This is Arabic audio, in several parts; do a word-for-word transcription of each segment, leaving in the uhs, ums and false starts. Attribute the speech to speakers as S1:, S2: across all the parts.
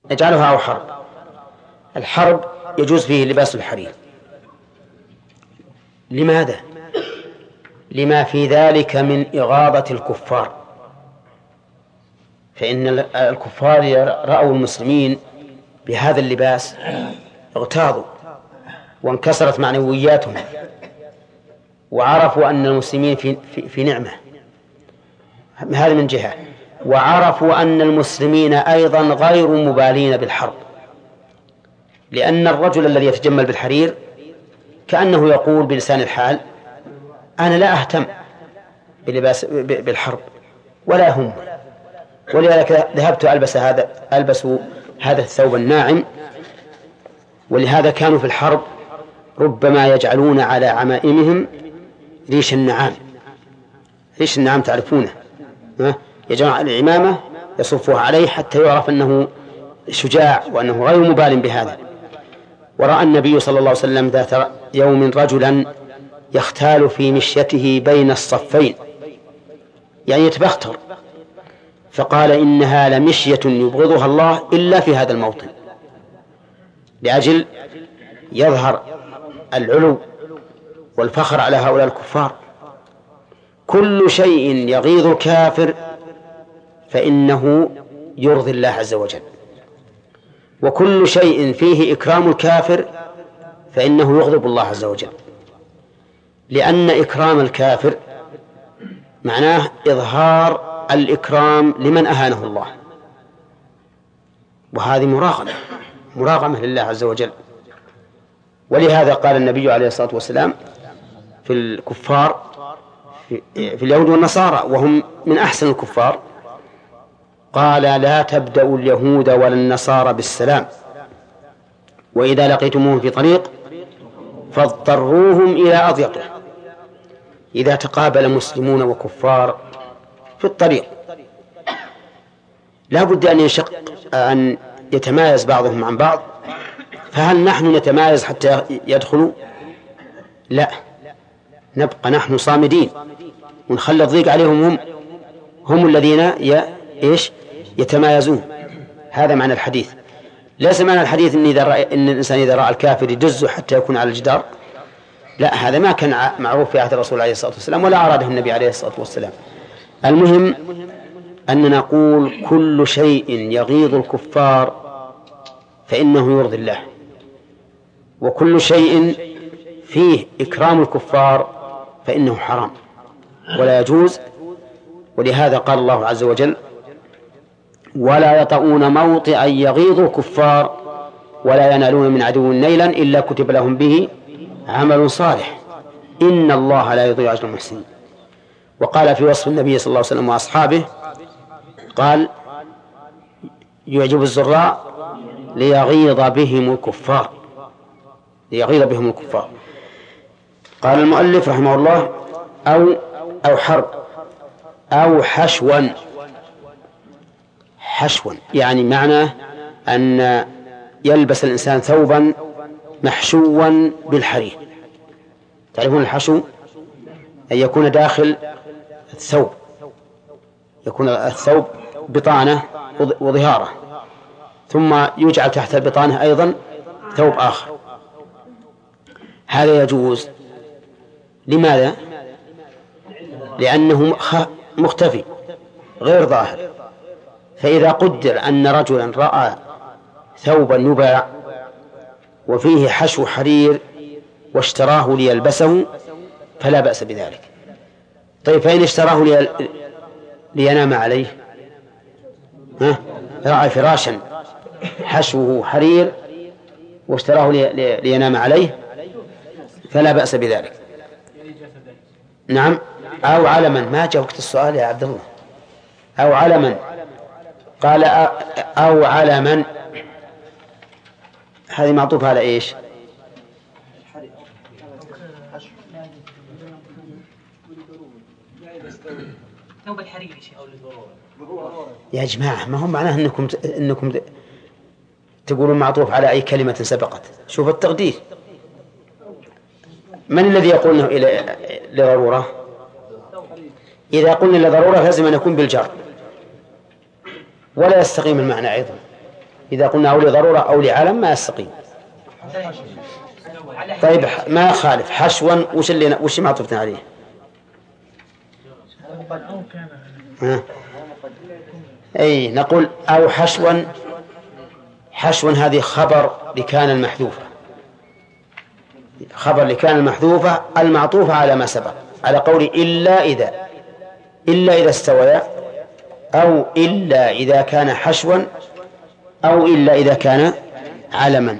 S1: نجعلها أو حرب. الحرب يجوز فيه لباس الحرير. لماذا؟ لما في ذلك من إغاظة الكفار، فإن الكفار رأوا المسلمين بهذا اللباس اغتاظوا وانكسرت معنوياتهم، وعرفوا أن المسلمين في, في, في نعمة. هذا من جهة. وعرفوا أن المسلمين أيضا غير مبالين بالحرب، لأن الرجل الذي يتجمل بالحرير كأنه يقول بلسان الحال: أنا لا أهتم بلباس بالحرب ولا هم، ولذلك ذهبت ألبس هذا ألبس هذا الثوب الناعم. ولهذا كانوا في الحرب ربما يجعلون على عمائمهم ريش النعام. ريش النعام تعرفونه، يجعلون على العمامة يصفوها عليه حتى يعرف أنه شجاع وأنه غير مبال بهذا. ورأى النبي صلى الله عليه وسلم ذات يوم رجلا يختال في مشيته بين الصفين، يعني يتبختر، فقال: إنها لمشية يبغضها الله إلا في هذا الموطن، لأجل يظهر العلو والفخر على هؤلاء الكفار. كل شيء يغيظ الكافر فإنه يرضي الله عز وجل، وكل شيء فيه إكرام الكافر فإنه يغضب الله عز وجل، لأن إكرام الكافر معناه إظهار الإكرام لمن أهانه الله، وهذه مراغمة مراغمة لله عز وجل. ولهذا قال النبي عليه الصلاة والسلام في الكفار في اليهود والنصارى وهم من أحسن الكفار، قال: لا تبدأوا اليهود ولا النصارى بالسلام، وإذا لقيتموهم في طريق فاضطروهم إلى أضيقه. إذا تقابل مسلمون وكفار في الطريق لا بد أن يشق أن يتمايز بعضهم عن بعض، فهل نحن نتمايز حتى يدخلوا؟ لا، نبقى نحن صامدين ونخلي الضيق عليهم، هم هم الذين ي... إيش يتمايزون. هذا معنى الحديث. ليس معنى الحديث إن, إذا رأى إن الإنسان إذا رأى الكافر يدزه حتى يكون على الجدار، لا، هذا ما كان معروف في عهد الرسول عليه الصلاة والسلام ولا أراده النبي عليه الصلاة والسلام. المهم أن نقول كل شيء يغيظ الكفار فإنه يرضي الله، وكل شيء فيه إكرام الكفار فإنه حرام ولا يجوز. ولهذا قال الله عز وجل: ولا يطؤون موطئا يغيظ الكفار ولا ينالون من عدو نيلا إلا كتب لهم به عمل صالح إن الله لا يضيع أجر المحسنين. وقال في وصف النبي صلى الله عليه وسلم وأصحابه، قال: يعجب الزراء ليغيظ بهم الكفار ليغيظ بهم الكفار. قال المؤلف رحمه الله: أو أو حرب أو حشوا. حشوا يعني معنى أن يلبس الإنسان ثوبا محشوا بالحرير. تعرفون الحشو؟ أن يكون داخل الثوب، يكون الثوب بطانة وظهارة، ثم يجعل تحت البطانة أيضا ثوب آخر. هذا يجوز. لماذا؟ لأنه مختفي غير ظاهر. فإذا قدر أن رجلا رأى ثوبا يباع وفيه حشو حرير واشتراه ليلبسه فلا بأس بذلك. طيب فإن اشتراه لي... لينام عليه، ها؟ رأى فراشا حشوه حرير واشتراه لي... لينام عليه فلا بأس بذلك. نعم. أو علما. ما جاء وقت السؤال يا عبد الله. أو علما. قال أو علما، هذه معطوفة على إيش؟ يا جماعة ما هم معناه أنكم أنكم تقولون معطوف على أي كلمة سبقت. شوف التقدير. من الذي يقول إنه إلى لضرورة؟ إذا قلنا لضرورة لازم أن يكون بالجر، ولا يستقيم المعنى أيضا. إذا قلنا أو لضرورة أو لعلم ما يستقيم. طيب ما يخالف حشوا وش اللي وش معطوفتنا عليه؟ ها؟ أي نقول أو حشوا. حشوا هذه خبر لكان المحذوفة، خبر لكان المحذوفة المعطوفة على ما سبق، على قول إلا إذا، إلا إذا استويا، أو إلا إذا كان حشوا، أو إلا إذا كان علما.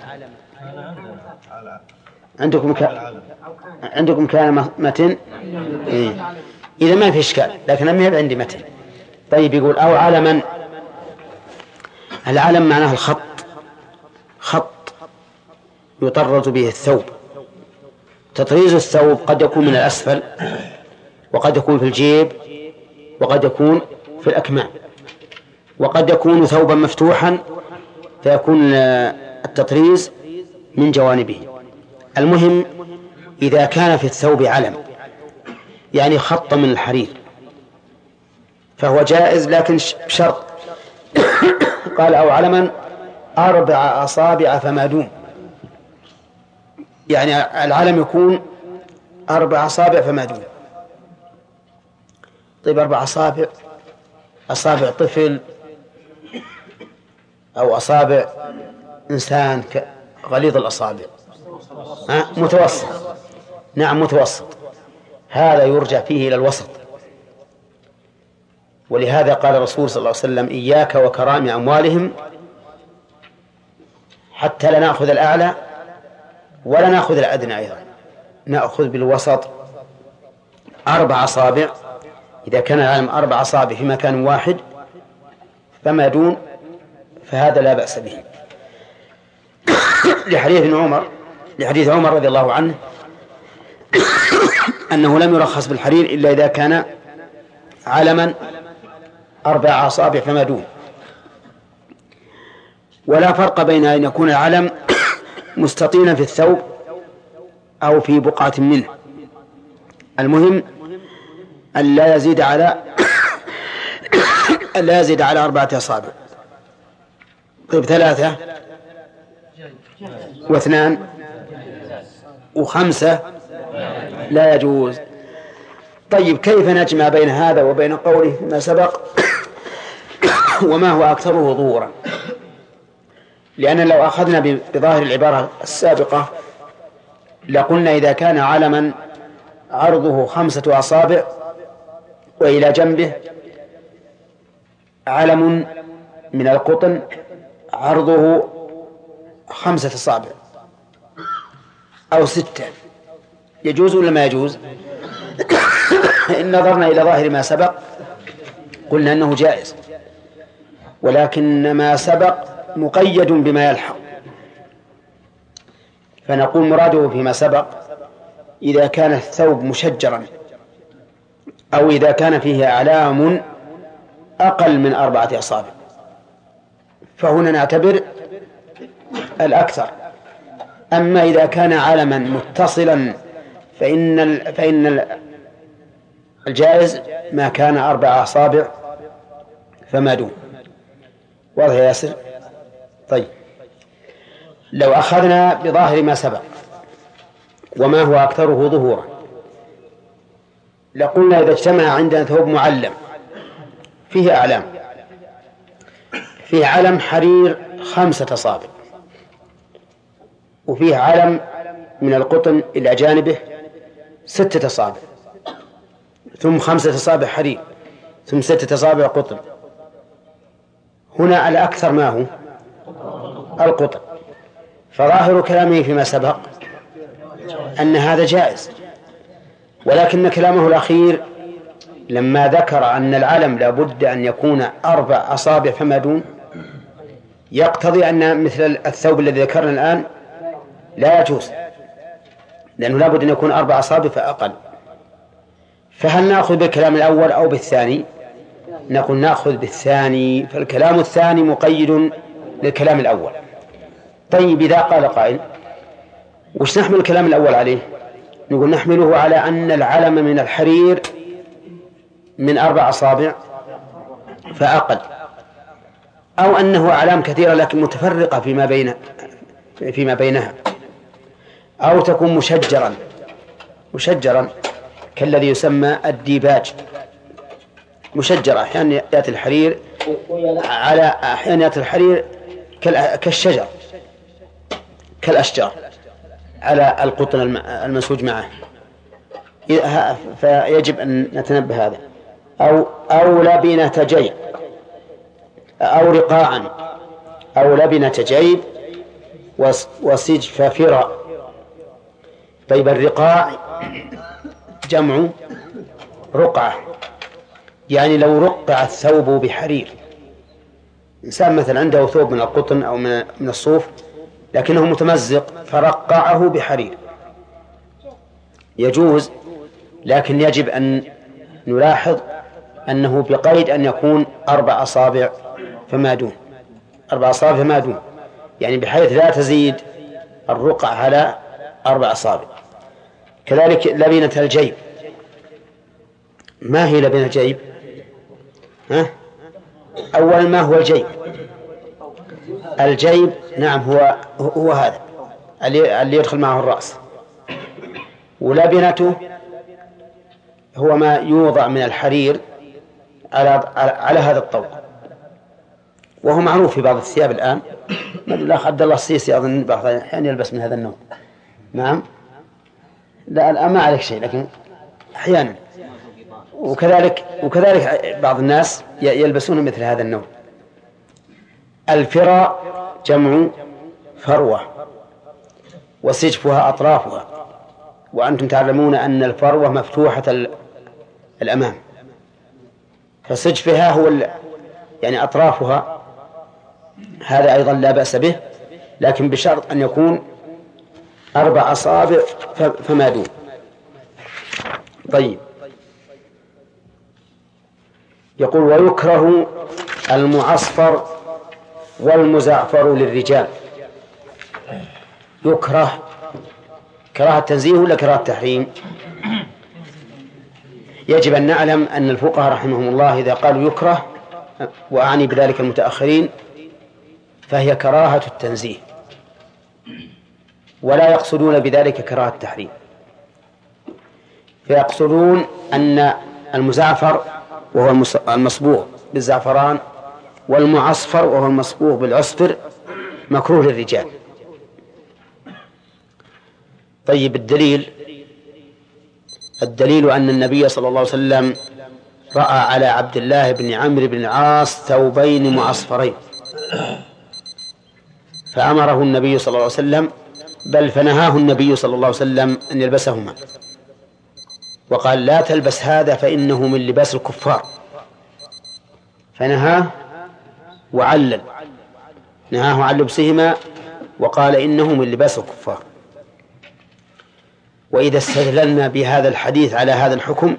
S1: عندكم ك... عندكم كان متن إيه؟ إذا ما في إشكال، لكن لم يبقى عندي متن. طيب يقول أو علما. العلم معناه الخط، خط يطرز به الثوب. تطريز الثوب قد يكون من الأسفل، وقد يكون في الجيب، وقد يكون في الأكمام، وقد يكون ثوبا مفتوحا فيكون التطريز من جوانبه. المهم إذا كان في الثوب علم يعني خط من الحرير فهو جائز، لكن بشرط قال أو علما أربع أصابع فما دون، يعني العلم يكون أربع أصابع فما دون. طيب أربع أصابع، أصابع طفل أو أصابع إنسان غليظ الأصابع؟ ها؟ متوسط. نعم متوسط، هذا يرجع فيه إلى الوسط. ولهذا قال الرسول صلى الله عليه وسلم إياك وكرام أموالهم حتى لا نأخذ الأعلى ولا نأخذ الأدنى أيضا، نأخذ بالوسط. أربع أصابع إذا كان العلم أربع أصابع في مكان واحد فما دون فهذا لا بأس به. لحديث عمر لحديث عمر رضي الله عنه أنه لم يرخص بالحرير إلا إذا كان علما أربع أصابع فما دون. ولا فرق بين أن يكون العلم مستطيلا في الثوب أو في بقعة منه، المهم أن لا يزيد على أن لا يزيد على أربعة أصابع. طيب ثلاثة واثنان وخمسة لا يجوز. طيب كيف نجمع بين هذا وبين قوله ما سبق وما هو أكثره ظهورا؟ لأن لو أخذنا بظاهر العبارة السابقة لقلنا إذا كان علما عرضه خمسة أصابع وإلى جنبه علم من القطن عرضه خمسة أصابع أو ستة، يجوز ولا ما يجوز؟ إن نظرنا إلى ظاهر ما سبق قلنا أنه جائز، ولكن ما سبق مقيد بما يلحق، فنقول مراده فيما سبق إذا كان الثوب مشجرا أو إذا كان فيه أعلام أقل من أربعة أصابع فهنا نعتبر الأكثر. أما إذا كان علما متصلا فإن فإن الجائز ما كان أربع أصابع فما دون. واضح يا ياسر؟ طيب لو أخذنا بظاهر ما سبق وما هو أكثره ظهورا لقلنا إذا اجتمع عندنا ثوب معلم فيه أعلام، فيه علم حرير خمسة أصابع وفيه علم من القطن إلى جانبه ستة أصابع ثم خمسة أصابع حرير ثم ستة أصابع قطن، هنا الأكثر ما هو القطن، فظاهر كلامه فيما سبق أن هذا جائز، ولكن كلامه الأخير لما ذكر أن العلم لا بد أن يكون أربع أصابع فما دون يقتضي أن مثل الثوب الذي ذكرنا الآن لا يجوز، لأنه لا بد أن يكون أربع أصابع فأقل. فهل نأخذ بالكلام الأول أو بالثاني؟ نقول نأخذ بالثاني، فالكلام الثاني مقيد للكلام الأول. طيب إذا قال قائل وش نحمل الكلام الأول عليه؟ نقول نحمله على أن العلم من الحرير من أربع أصابع فأقل، أو أنه أعلام كثيرة لكن متفرقة فيما بين فيما بينها، أو تكون مشجرا مشجرا كالذي يسمى الديباج، مشجرة أحيانا يأتي الحرير على أحيانا يأتي الحرير كالشجر كالأشجار على القطن المنسوج معه، فيجب أن نتنبه هذا. أو أو لبنة جيب أو رقاعا أو لبنة جيب وسجف فرا. طيب الرقاع جمع رقعة، يعني لو رقع الثوب بحرير، إنسان مثلا عنده ثوب من القطن أو من الصوف لكنه متمزق فرقعه بحرير يجوز، لكن يجب أن نلاحظ أنه بقيد أن يكون أربع أصابع فما دون، أربع أصابع فما دون، يعني بحيث لا تزيد الرقع على أربع أصابع. كذلك لبنة الجيب. ما هي لبنة الجيب؟ ها؟ أول ما هو الجيب؟ الجيب نعم هو هو هذا اللي يدخل معه الرأس، ولبنته هو ما يوضع من الحرير على على هذا الطوق، وهو معروف في بعض الثياب الآن. الأخ عبد الله السيسي أظن بعض الأحيان يلبس من هذا النوع. نعم لا الآن ما عليك شيء، لكن أحيانا وكذلك وكذلك بعض الناس يلبسون مثل هذا النوع. الفراء جمع فروة وسجفها أطرافها، وأنتم تعلمون أن الفروة مفتوحة الأمام، فسجفها هو يعني أطرافها، هذا أيضا لا بأس به، لكن بشرط أن يكون أربع أصابع فما دون. طيب يقول ويكره المعصفر والمزعفر للرجال. يكره كراهة تنزيه ولا كراهة تحريم؟ يجب أن نعلم أن الفقهاء رحمهم الله إذا قالوا يكره، وأعني بذلك المتأخرين، فهي كراهة التنزيه، ولا يقصدون بذلك كراهة التحريم، فيقصدون أن المزعفر وهو المصبوغ بالزعفران والمعصفر وهو المصبوغ بالعصفر مكروه للرجال. طيب الدليل الدليل أن النبي صلى الله عليه وسلم رأى على عبد الله بن عمرو بن العاص ثوبين معصفرين فأمره النبي صلى الله عليه وسلم، بل فنهاه النبي صلى الله عليه وسلم أن يلبسهما، وقال لا تلبس هذا فإنه من لباس الكفار، فنهاه وعلل، نهاه عن لبسهما وقال إنه من لباس الكفار. وإذا استدللنا بهذا الحديث على هذا الحكم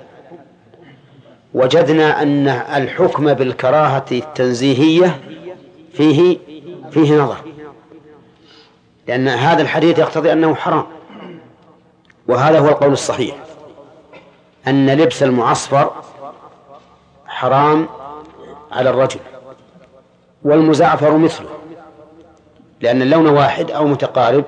S1: وجدنا أن الحكم بالكراهة التنزيهية فيه فيه نظر، لأن هذا الحديث يقتضي أنه حرام، وهذا هو القول الصحيح، أن لبس المعصفر حرام على الرجل، والمزعفر مثله، لأن اللون واحد أو متقارب،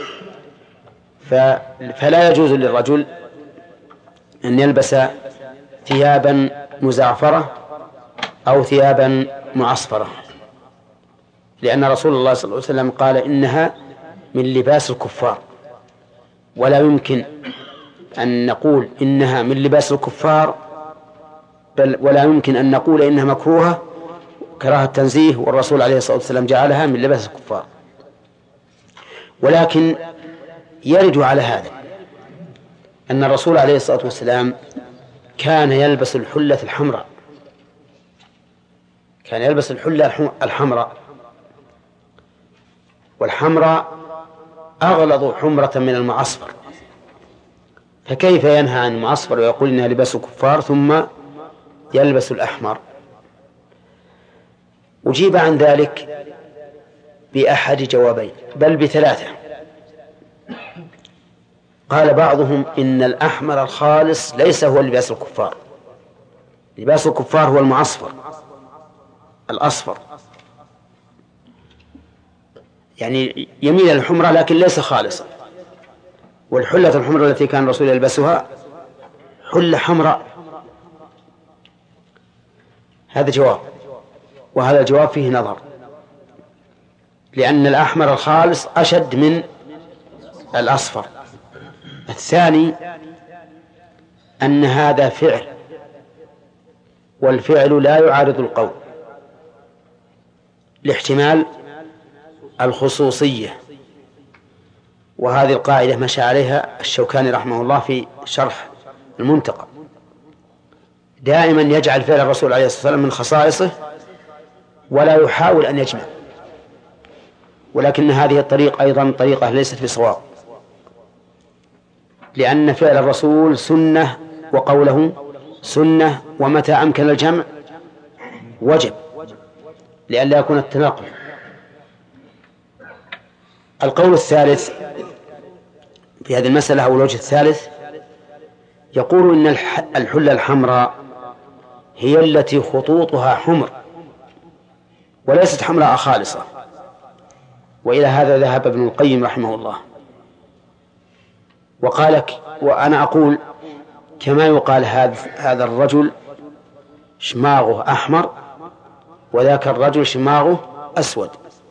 S1: فلا يجوز للرجل أن يلبس ثيابا مزعفرة أو ثيابا معصفرة، لأن رسول الله صلى الله عليه وسلم قال إنها من لباس الكفار، ولا يمكن أن نقول إنها من لباس الكفار، بل ولا يمكن أن نقول إنها مكروهة كراهة تنزيه، والرسول عليه الصلاة والسلام جعلها من لباس الكفار. ولكن يرد على هذا أن الرسول عليه الصلاة والسلام كان يلبس الحلة الحمراء، كان يلبس الحلة الحمراء، والحمراء أغلظ حمرة من المعصفر، فكيف ينهى عن المعصفر ويقول إنها لباس الكفار ثم يلبس الأحمر؟ أجيب عن ذلك بأحد جوابين، بل بثلاثة. قال بعضهم إن الأحمر الخالص ليس هو لباس الكفار، لباس الكفار هو المعصفر الأصفر، يعني يميل الحمرة لكن ليس خالصا. والحلة الحمراء التي كان الرسول يلبسها حلة حمراء. هذا جواب، وهذا الجواب فيه نظر، لأن الأحمر الخالص أشد من الأصفر. الثاني أن هذا فعل، والفعل لا يعارض القول لاحتمال الخصوصية، وهذه القاعدة مشى عليها الشوكاني رحمه الله في شرح المنتقى، دائما يجعل فعل الرسول عليه الصلاة والسلام من خصائصه ولا يحاول أن يجمع، ولكن هذه الطريقة أيضا طريقة ليست بصواب، لأن فعل الرسول سنة وقوله سنة، ومتى أمكن الجمع وجب لئلا يكون التناقض. القول الثالث في هذه المسألة أو الوجه الثالث يقول إن الحلة الحمراء هي التي خطوطها حمر وليست حمراء خالصة، وإلى هذا ذهب ابن القيم رحمه الله وقال، وأنا أقول كما يقال هذا الرجل شماغه أحمر وذاك الرجل شماغه أسود.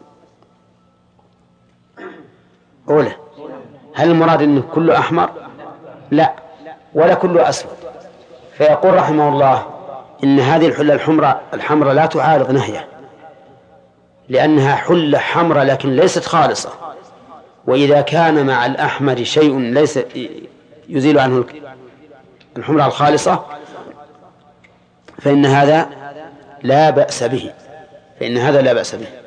S1: أولا، هل المراد أنه كله أحمر؟ لا، ولا كله أسود. فيقول رحمه الله إن هذه الحلة الحمراء الحمراء لا تعارض نهيه، لأنها حلة حمراء لكن ليست خالصة، وإذا كان مع الأحمر شيء ليس يزيل عنه الحمراء الخالصة فإن هذا لا بأس به، فإن هذا لا بأس به.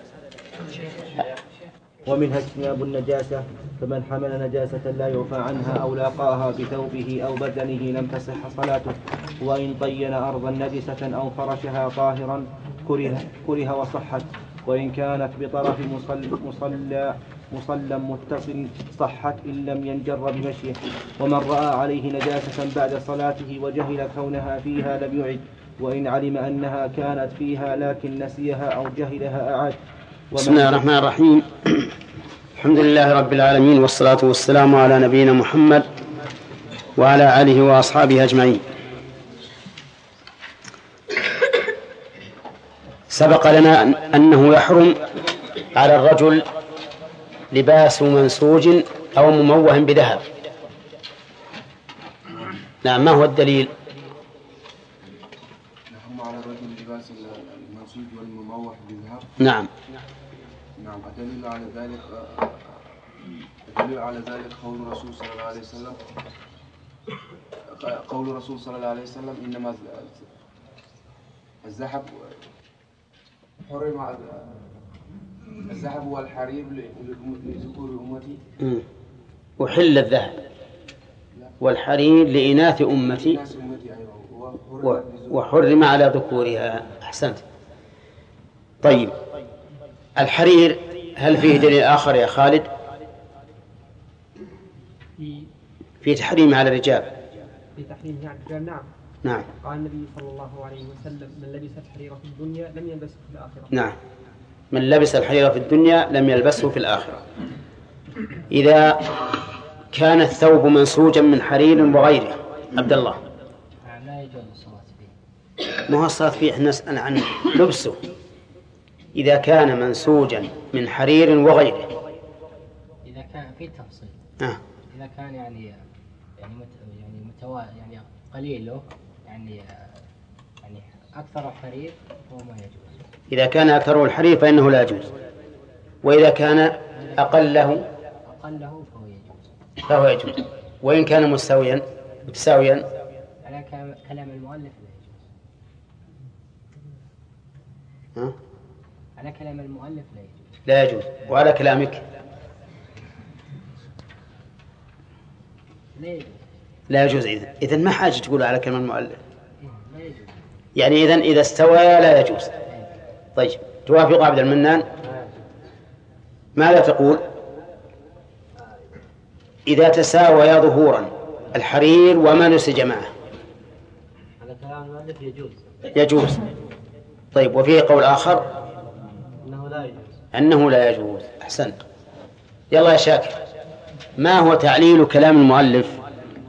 S2: ومنها اجتناب النجاسة، فمن حمل نجاسة لا يعفى عنها أو لاقاها بثوبه أو بدنه لم تصح صلاته، وإن طين أرضا نجسة أو فرشها طاهرا كره, كره وصحت، وإن كانت بطرف مصلى مصلى مصلى متصل صحت إن لم ينجر بمشيه. ومن رأى عليه نجاسة بعد صلاته وجهل كونها فيها لم يعد، وإن علم أنها كانت فيها لكن نسيها أو جهلها أعاد.
S1: بسم الله الرحمن الرحيم. الحمد لله رب العالمين، والصلاة والسلام على نبينا محمد وعلى آله وأصحابه أجمعين. سبق لنا أنه يحرم على الرجل لباس منسوج أو مموه بذهب. نعم، ما هو الدليل؟
S3: يحرم على الرجل لباس المنسوج والمموه بذهب.
S1: نعم.
S3: نعم، الدليل على ذلك الدليل على ذلك قول الرسول صلى الله عليه وسلم قول الرسول صلى الله عليه وسلم إنما الذهب حرم الذهب والحرير لذكور أمتي،
S1: وحل الذهب والحرير لإناث أمتي وحرم على ذكورها. أحسنت. طيب، الحرير هل فيه دليل آخر يا خالد في تحريم على الرجال؟
S4: في تحريم على الرجال، نعم.
S1: نعم.
S4: قال النبي صلى الله عليه وسلم: من لبس الحرير في الدنيا لم يلبسه في الآخرة.
S1: نعم، من لبس الحرير في الدنيا لم يلبسه في الآخرة. إذا كان الثوب منسوجا من حرير وغيره، عبد الله،
S5: لا يجوز الصلاة فيه.
S1: ما هو الصلاة فيه؟ احنا نسأل عن لبسه. إذا كان منسوجا من حرير وغيره،
S5: إذا كان في تفصيل.
S1: آه.
S5: إذا كان يعني يعني مت يعني متوا يعني قليله يعني يعني أكثر الحرير فهو ما يجوز.
S1: إذا كان أكثره الحرير فإنه لا يجوز، وإذا كان أقله
S5: أقله فهو يجوز.
S1: فهو يجوز، وإن كان مستويا متساويا
S5: على كلام المؤلف لا يجوز.
S1: ها؟
S5: على كلام المؤلف لا يجوز.
S1: لا يجوز. وعلى كلامك
S5: لا يجوز.
S1: لا يجوز. إذن إذن ما حاجة تقول على كلام المؤلف.
S5: لا يجوز.
S1: يعني إذن إذا استوى لا يجوز. طيب، توافق عبد المنان؟ ماذا تقول إذا تساوي ظهورا الحرير وما نسج معه؟
S5: على كلام المؤلف يجوز.
S1: يجوز. طيب، وفيه قول آخر
S5: أنه لا يجوز.
S1: أنه لا يجوز. أحسنت. يلا يا شاكر، ما هو تعليل كلام المؤلف؟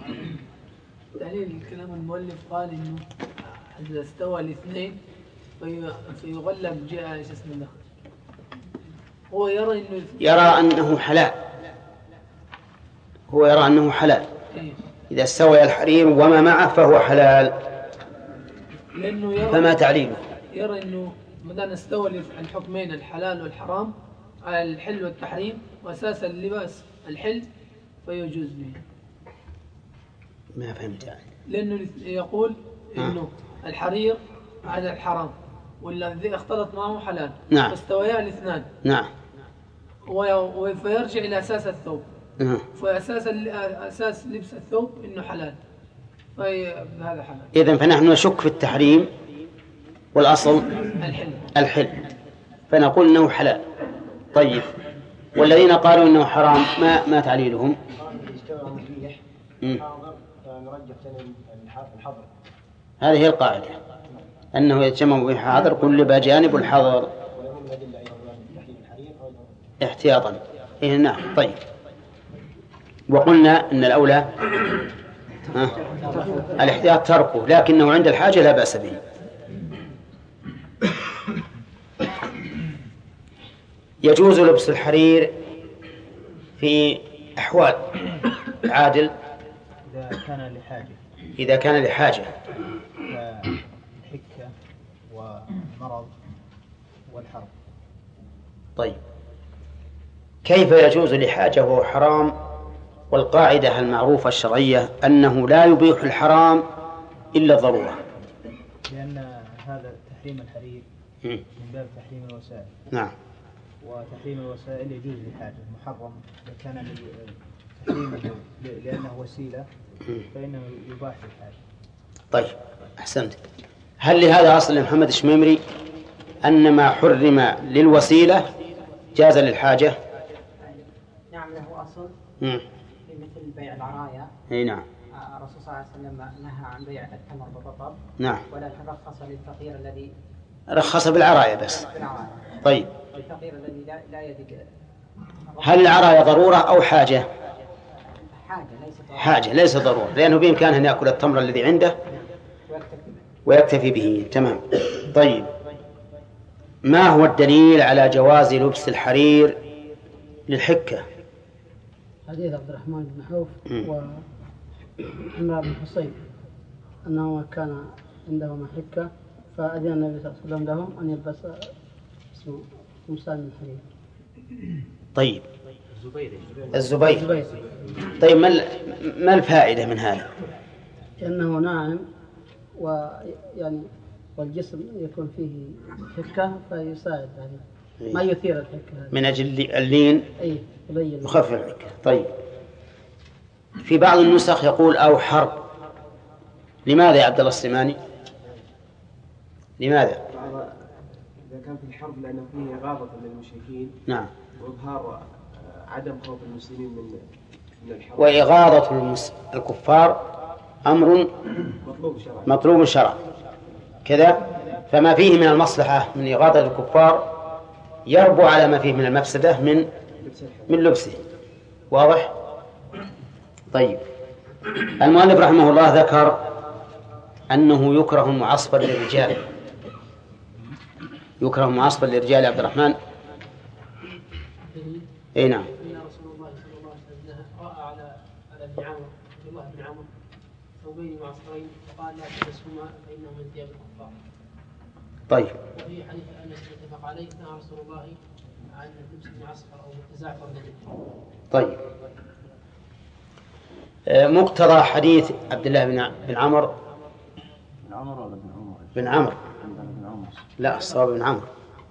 S6: تعليل كلام المؤلف قال إنه إذا استوى الاثنين في فيغلب جاء إيش اسمه ده، هو يرى إنه
S1: يرى أنه حلال، هو يرى أنه حلال.
S6: إيه؟
S1: إذا استوى الحرير وما معه فهو حلال.
S6: لأنه يرى
S1: فما تعليله؟
S6: يرى إنه مدام استوى الحكمين الحلال والحرام على الحل والتحريم وأساس اللباس الحل فيجوز به.
S1: ما فهمت يعني.
S6: لأنه يقول إنه الحرير على الحرام والذي اختلط معه حلال.
S1: نعم.
S6: فاستويا الاثنان.
S1: نعم.
S6: ويرجع إلى أساس الثوب.
S1: نعم.
S6: فأساس أساس لبس الثوب إنه حلال. فهذا حلال.
S1: إذن فنحن نشك في التحريم والأصل
S6: الحل.
S1: الحل، فنقول إنه حلال. طيب، والذين قالوا إنه حرام ما ما تعليلهم؟ هذه هي القاعدة، أنه يتجمع بحاضر كل بجانب الحظر احتياطا. إيه نعم. طيب، وقلنا أن الأولى ها الاحتياط تركه، لكنه عند الحاجة لا بأس به. يجوز لبس الحرير في أحوال عادل
S7: إذا كان لحاجة
S1: إذا كان لحاجة
S7: كالحكة ومرض والحرب.
S1: طيب، كيف يجوز لحاجة وهو حرام؟ والقاعدة المعروفة الشرعية أنه لا يبيح الحرام إلا الضرورة.
S7: لأن هذا تحريم الحرير من باب تحريم الوسائل.
S1: نعم.
S7: وتحريم الوسائل يجوز لحاجة، محرم إذا كان تحريمه لأنه وسيلة فإنه يباح للحاجة.
S1: طيب، أحسنت. هل لهذا أصل لمحمد الشميمري أن ما حرم للوسيلة جاز للحاجة؟
S5: نعم، له أصل
S1: مم.
S5: في مثل بيع العرايا.
S1: أي نعم.
S5: الرسول صلى الله عليه وسلم نهى عن بيع التمر بالرطب.
S1: نعم.
S5: ولكن رخص للفقير الذي
S1: رخص بالعرايا بس.
S5: بالعرايا.
S1: طيب،
S5: الفقير الذي لا, لا يجد.
S1: هل العرايا ضرورة أو حاجة؟
S5: حاجة ليست ضرورة.
S1: حاجة ليس ضرورة، لأنه بإمكانه أن يأكل التمر الذي عنده ويكتفي به. تمام. طيب، ما هو الدليل على جواز لبس الحرير للحكة؟
S8: حديث عبد الرحمن بن عوف وعمران بن حصين أنه كان عندهما حكة فأذن النبي صلى الله عليه وسلم لهم أن يلبس اسمه قمصان من حرير.
S1: طيب، الزبير. طيب، ما ما الفائدة من هذا؟
S8: لأنه ناعم ويعني والجسم يكون فيه حكة فيساعد يعني ما يثير الحكة
S1: من أجل اللين يخفف الحكة. طيب، في بعض النسخ يقول أو حرب. لماذا يا عبد الله السليماني؟ لماذا؟
S9: إذا كان في الحرب لأنه فيه إغاظة للمشركين.
S1: نعم.
S9: وإظهار عدم خوف المسلمين من من الحرب.
S1: وإغاظة المس... الكفار أمر
S9: مطلوب شرعا.
S1: مطلوب شرعا كذا، فما فيه من المصلحة من إغاظة الكفار يربو على ما فيه من المفسدة من من لبسه. واضح؟ طيب، المؤلف رحمه الله ذكر أنه يكره المعصفر للرجال. يكره المعصفر للرجال عبد الرحمن. اي نعم.
S6: ان رسول الله صلى الله عليه وسلم راى على على ابن عمرو عبد الله بن عمرو ثوبين معصفرين فقال لا تلبسهما فانهما من ثياب الكفار.
S1: طيب.
S6: وفي حديث انس متفق عليه نهى رسول الله عن لبس المعصفر او التزعفر للرجال.
S1: طيب، مقتضى حديث عبد الله بن بن عمرو
S7: بن عمرو ولا بن عمر؟
S1: بن عمرو. لا، الصواب بن عمرو.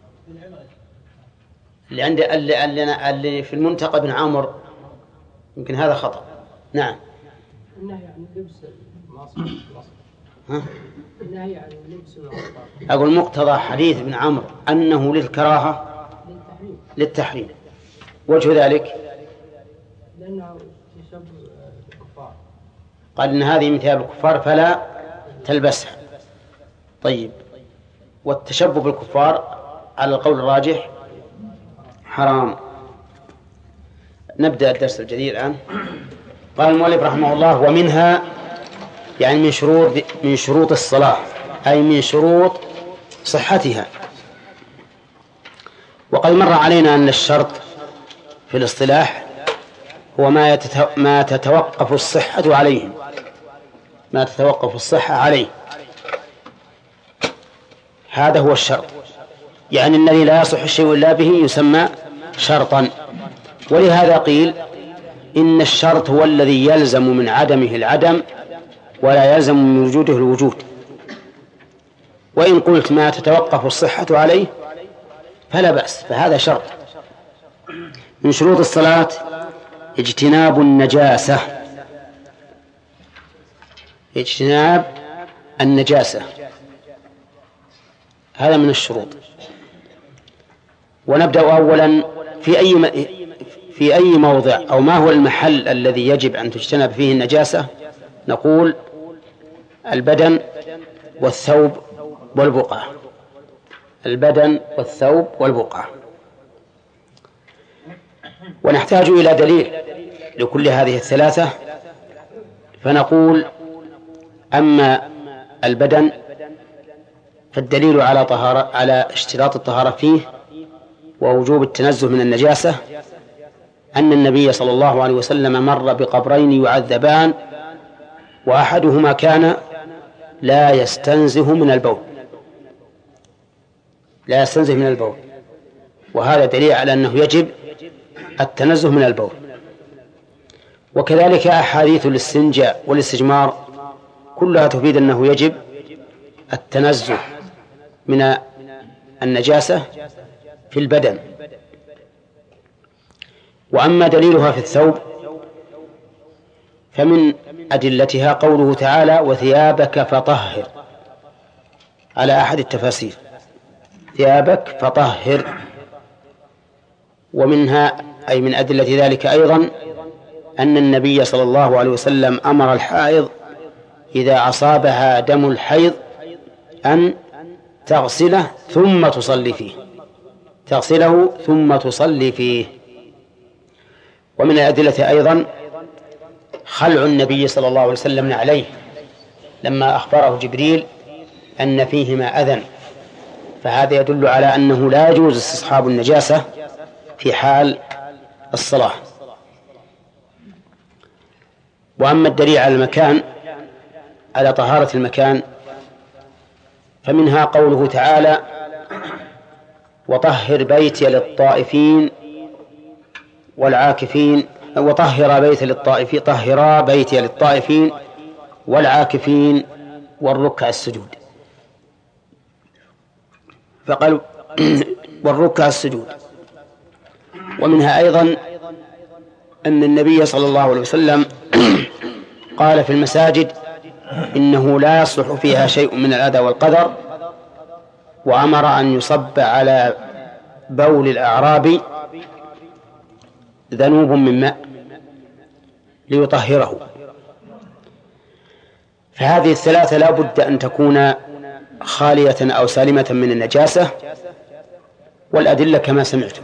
S1: اللي عندي اللي, اللي, اللي في المنتقى بن عمرو يمكن هذا خطأ. نعم.
S6: النهي عن لبس المعصفر.
S1: ها؟
S6: النهي عن لبس المعصفر.
S1: أقول مقتضى حديث ابن عمرو أنه للكراهة
S6: للتحريم.
S1: للتحريم. وجه ذلك
S6: لأنه تشبه الكفار.
S1: قال إن هذه من ثياب الكفار فلا تلبسها. طيب، والتشبه بالكفار على القول الراجح حرام. نبدأ الدرس الجديد الآن. قال المؤلف رحمه الله: ومنها يعني من شروط من شروط الصلاة، أي من شروط صحتها. وقد مر علينا أن الشرط في الاصطلاح هو ما يتتو... ما تتوقف الصحة عليه ما تتوقف الصحة عليه هذا هو الشرط، يعني الذي لا يصح الشيء إلا به يسمى شرطا. ولهذا قيل إن الشرط هو الذي يلزم من عدمه العدم ولا يلزم من وجوده الوجود. وإن قلت ما تتوقف الصحة عليه فلا بأس، فهذا شرط. من شروط الصلاة اجتناب النجاسة، اجتناب النجاسة هذا من الشروط. ونبدأ أولا في أي في أي موضع أو ما هو المحل الذي يجب أن تجتنب فيه النجاسة. نقول البدن والثوب والبقعة، البدن والثوب والبقعة. ونحتاج إلى دليل لكل هذه الثلاثة، فنقول أما البدن فالدليل على طهارة على اشتراط الطهارة فيه ووجوب التنزه من النجاسة أن النبي صلى الله عليه وسلم مر بقبرين يعذبان، وأحدهما كان لا يستنزه من البول لا يستنزه من البول وهذا دليل على أنه يجب التنزه من البول. وكذلك أحاديث الاستنجاء والاستجمار كلها تفيد أنه يجب التنزه من النجاسة في البدن. وأما دليلها في الثوب فمن أدلتها قوله تعالى: وثيابك فطهر، على أحد التفاسير ثيابك فطهر. ومنها أي من أدلة ذلك أيضا أن النبي صلى الله عليه وسلم أمر الحائض إذا أصابها دم الحيض أن تغسله ثم تصلي فيه تغسله ثم تصلي فيه. ومن الأدلة أيضا خلع النبي صلى الله عليه وسلم عليه لما أخبره جبريل أن فيهما أذى، فهذا يدل على أنه لا يجوز استصحاب النجاسة في حال الصلاة. وأما الدليل على المكان على طهارة المكان فمنها قوله تعالى: وطهر بيتي للطائفين والعاكفين وطهر بيتي للطائفين طهرا بيتي للطائفين والعاكفين والركع السجود. فقال والركع السجود. ومنها أيضا أن النبي صلى الله عليه وسلم قال في المساجد إنه لا يصلح فيها شيء من الأذى والقدر، وأمر أن يصب على بول الأعراب ذنوب من ماء ليطهره. فهذه الثلاثة لا بد أن تكون خالية أو سالمة من النجاسة، والأدلة كما سمعتم.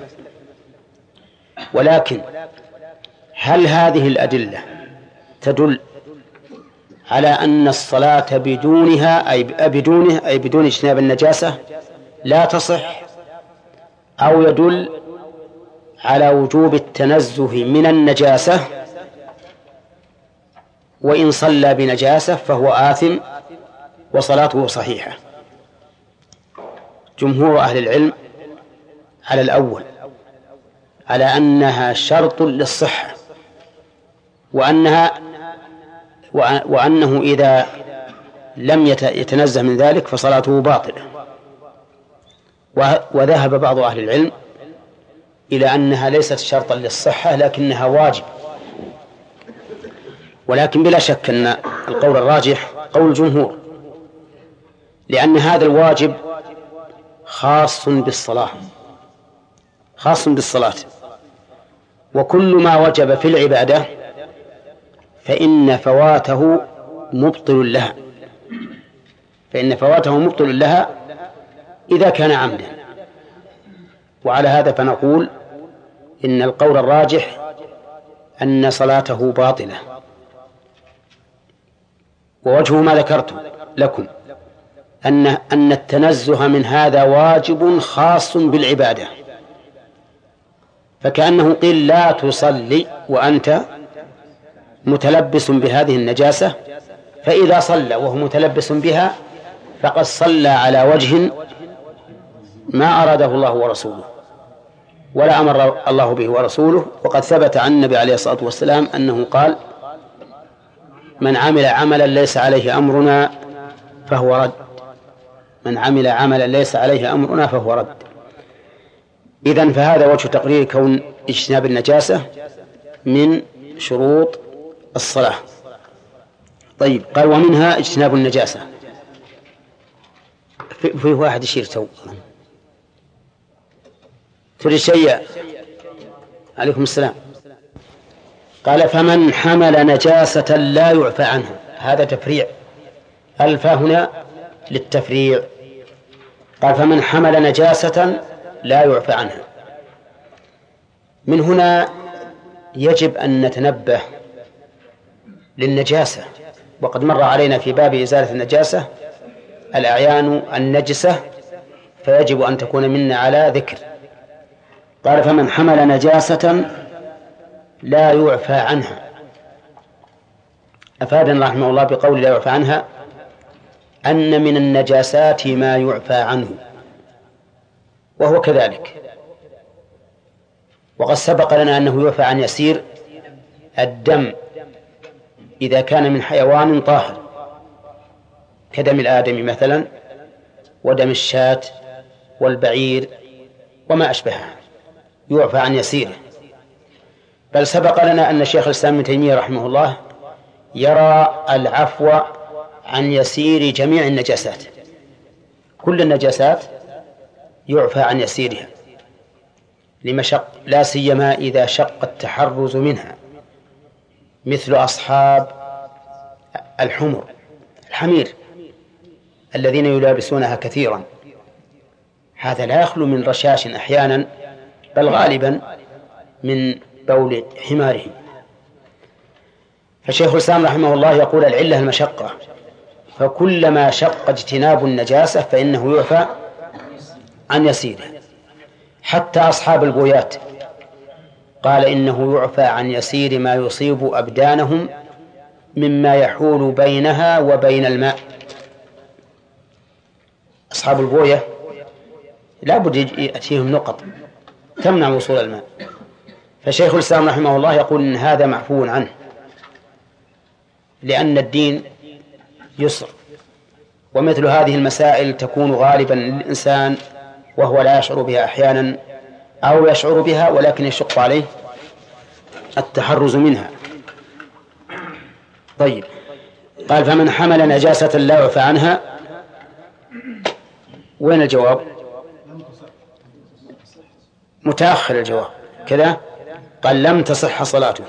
S1: ولكن هل هذه الأدلة تدل على أن الصلاة بدونها أي بدونه أي بدون اجتناب النجاسة لا تصح، أو يدل على وجوب التنزه من النجاسة وإن صلى بنجاسة فهو آثم وصلاته صحيحة؟ جمهور أهل العلم على الأول، على أنها شرط للصحة، وأنها وأنه إذا لم يتنزه من ذلك فصلاته باطلة. وذهب بعض أهل العلم إلى أنها ليست شرطا للصحة لكنها واجب. ولكن بلا شك أن القول الراجح قول الجمهور، لأن هذا الواجب خاص بالصلاة خاص بالصلاة وكل ما وجب في العبادة فإن فواته مبطل لها فإن فواته مبطل لها إذا كان عمدا. وعلى هذا فنقول إن القول الراجح أن صلاته باطلة، ووجهه ما ذكرت لكم أن أن التنزه من هذا واجب خاص بالعبادة، فكأنه قيل لا تصلي وأنت متلبس بهذه النجاسة، فإذا صلى وهو متلبس بها فقد صلى على وجه ما أراده الله ورسوله ولا أمر الله به ورسوله. وقد ثبت عن النبي عليه الصلاة والسلام أنه قال: من عمل عملا ليس عليه أمرنا فهو رد. من عمل عملا ليس عليه أمرنا فهو رد. إذن فهذا وجه تقرير كون اجتناب النجاسة من شروط الصلاة. طيب، قال: ومنها اجتناب النجاسة. في واحد يشير تو تريد شيء؟ عليكم السلام. قال: فمن حمل نجاسة لا يعفى عنها. هذا تفريع، الفا هنا للتفريع. قال: فمن حمل نجاسة لا يعفى عنها. من هنا يجب أن نتنبه للنجاسة، وقد مر علينا في باب إزالة النجاسة الأعيان النجسة، فيجب أن تكون منا على ذكر. قال: فمن حمل نجاسة لا يعفى عنها. أفادنا رحمه الله بقول لا يعفى عنها أن من النجاسات ما يعفى عنه، وهو كذلك. وقد سبق لنا أنه يعفى عن يسير الدم إذا كان من حيوان طاهر كدم الآدم مثلا، ودم الشاة والبعير وما أشبهها، يعفى عن يسيره. بل سبق لنا أن شيخ الإسلام ابن تيمية رحمه الله يرى العفو عن يسير جميع النجاسات، كل النجاسات يعفى عن يسيرها لمشق، لا سيما إذا شق التحرز منها، مثل أصحاب الحمر الحمير الذين يلابسونها كثيرا، هذا لا يخلو من رشاش أحيانا، بل غالبا من بول حمارهم. فشيخ الإسلام رحمه الله يقول: العلة المشقة، فكلما شق اجتناب النجاسة فإنه يعفى عن يسيره. حتى أصحاب البويات قال: إنه يعفى عن يسير ما يصيب أبدانهم مما يحول بينها وبين الماء. أصحاب البوية لا بد يأتيهم نقط تمنع وصول الماء، فشيخ الإسلام رحمه الله يقول إن هذا معفو عنه، لأن الدين يسر، ومثل هذه المسائل تكون غالبا للإنسان وهو لا يشعر بها أحيانا، أو يشعر بها ولكن يشق عليه التحرز منها. طيب، قال: فمن حمل نجاسة لا يعفى عنها. وين الجواب؟ متأخر الجواب كذا. قال: لم تصح صلاته.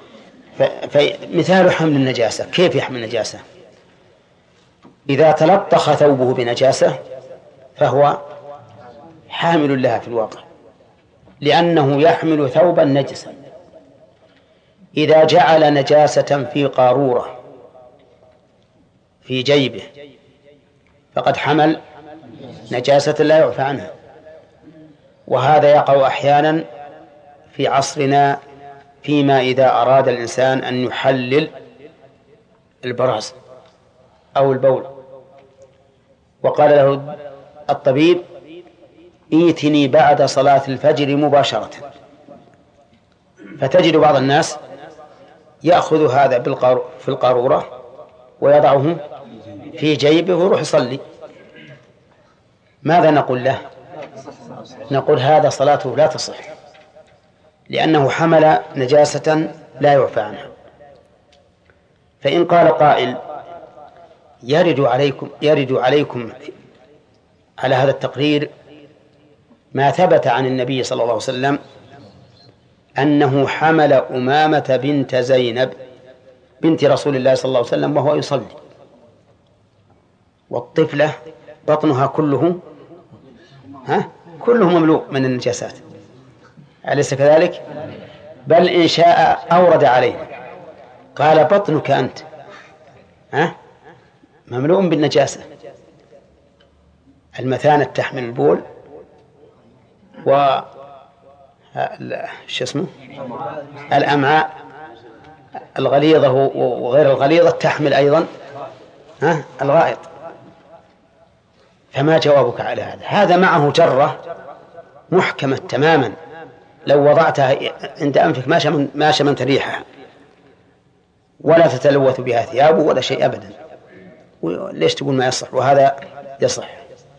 S1: فمثال حمل النجاسة، كيف يحمل النجاسة؟ إذا تلطخ ثوبه بنجاسة فهو حامل لها في الواقع، لأنه يحمل ثوبا نجسا. إذا جعل نجاسة في قارورة في جيبه فقد حمل نجاسة لا يعفى عنها. وهذا يقع أحيانا في عصرنا فيما إذا أراد الإنسان أن يحلل البراز أو البول، وقال له الطبيب: ائتني بعد صلاة الفجر مباشرة. فتجد بعض الناس يأخذ هذا في القارورة ويضعه في جيبه ويروح يصلي. ماذا نقول له؟ نقول هذا صلاته لا تصح، لأنه حمل نجاسة لا يعفى عنها. فإن قال قائل: يرد عليكم يرد عليكم على هذا التقرير ما ثبت عن النبي صلى الله عليه وسلم أنه حمل أمامة بنت زينب بنت رسول الله صلى الله عليه وسلم وهو يصلي، والطفلة بطنها كله ها كله مملوء من النجاسات، أليس كذلك؟ بل إن شاء أورد عليه قال بطنك أنت ها مملوء بالنجاسة. المثانة تحمل البول و شو اسمه الأمعاء الغليظة وغير الغليظة تحمل أيضا ها الغائط. فما جوابك على هذا؟ هذا معه جرة محكمة تماما، لو وضعتها عند أنفك ما شممت ريحها ولا تتلوث بها ثيابه ولا شيء أبدا. ليش تقول ما يصح وهذا يصح؟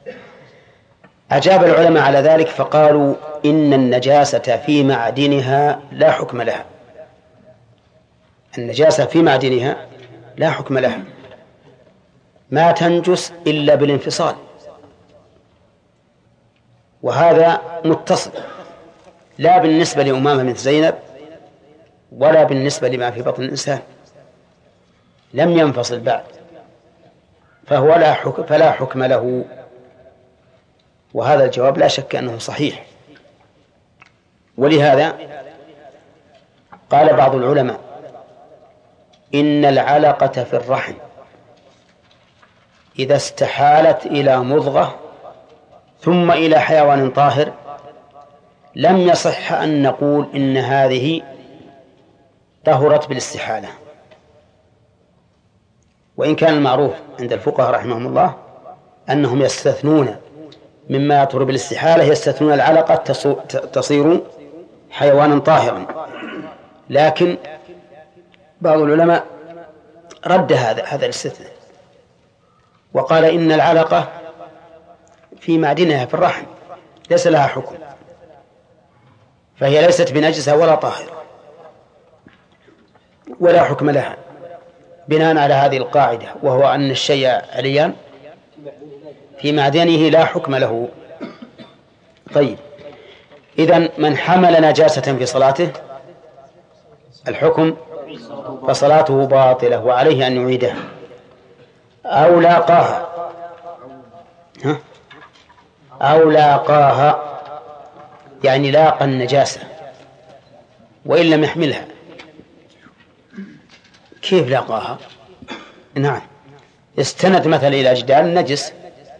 S1: أجاب العلماء على ذلك فقالوا إن النجاسة في معدنها لا حكم لها. النجاسة في معدنها لا حكم لها، ما تنجس إلا بالانفصال، وهذا متصل لا بالنسبة لأمامة بنت زينب ولا بالنسبة لما في بطن الإنسان، لم ينفصل بعد، فهو لا حكم فلا حكم له. وهذا الجواب لا شك أنه صحيح. ولهذا قال بعض العلماء إن العلقة في الرحم إذا استحالت إلى مضغة ثم إلى حيوان طاهر لم يصح أن نقول إن هذه طهرت بالاستحالة، وإن كان المعروف عند الفقهاء رحمهم الله أنهم يستثنون مما يطهر بالاستحالة، يستثنون العلقة تصير حيوانا طاهرا، لكن بعض العلماء رد هذا هذا الاستثناء وقال إن العلقة في معدنها في الرحم ليس لها حكم، فهي ليست بنجسة ولا طاهرة ولا حكم لها، بناء على هذه القاعدة، وهو أن الشيء عليا في معدنه لا حكم له. طيب، إذن من حمل نجاسة في صلاته الحكم فصلاته باطلة وعليه أن يعيدها. أو لاقاها ها؟ أو لاقاها يعني لاقى النجاسة وإن لم يحملها. كيف لاقاها؟ نعم، استند مثلا إلى جدار النجس،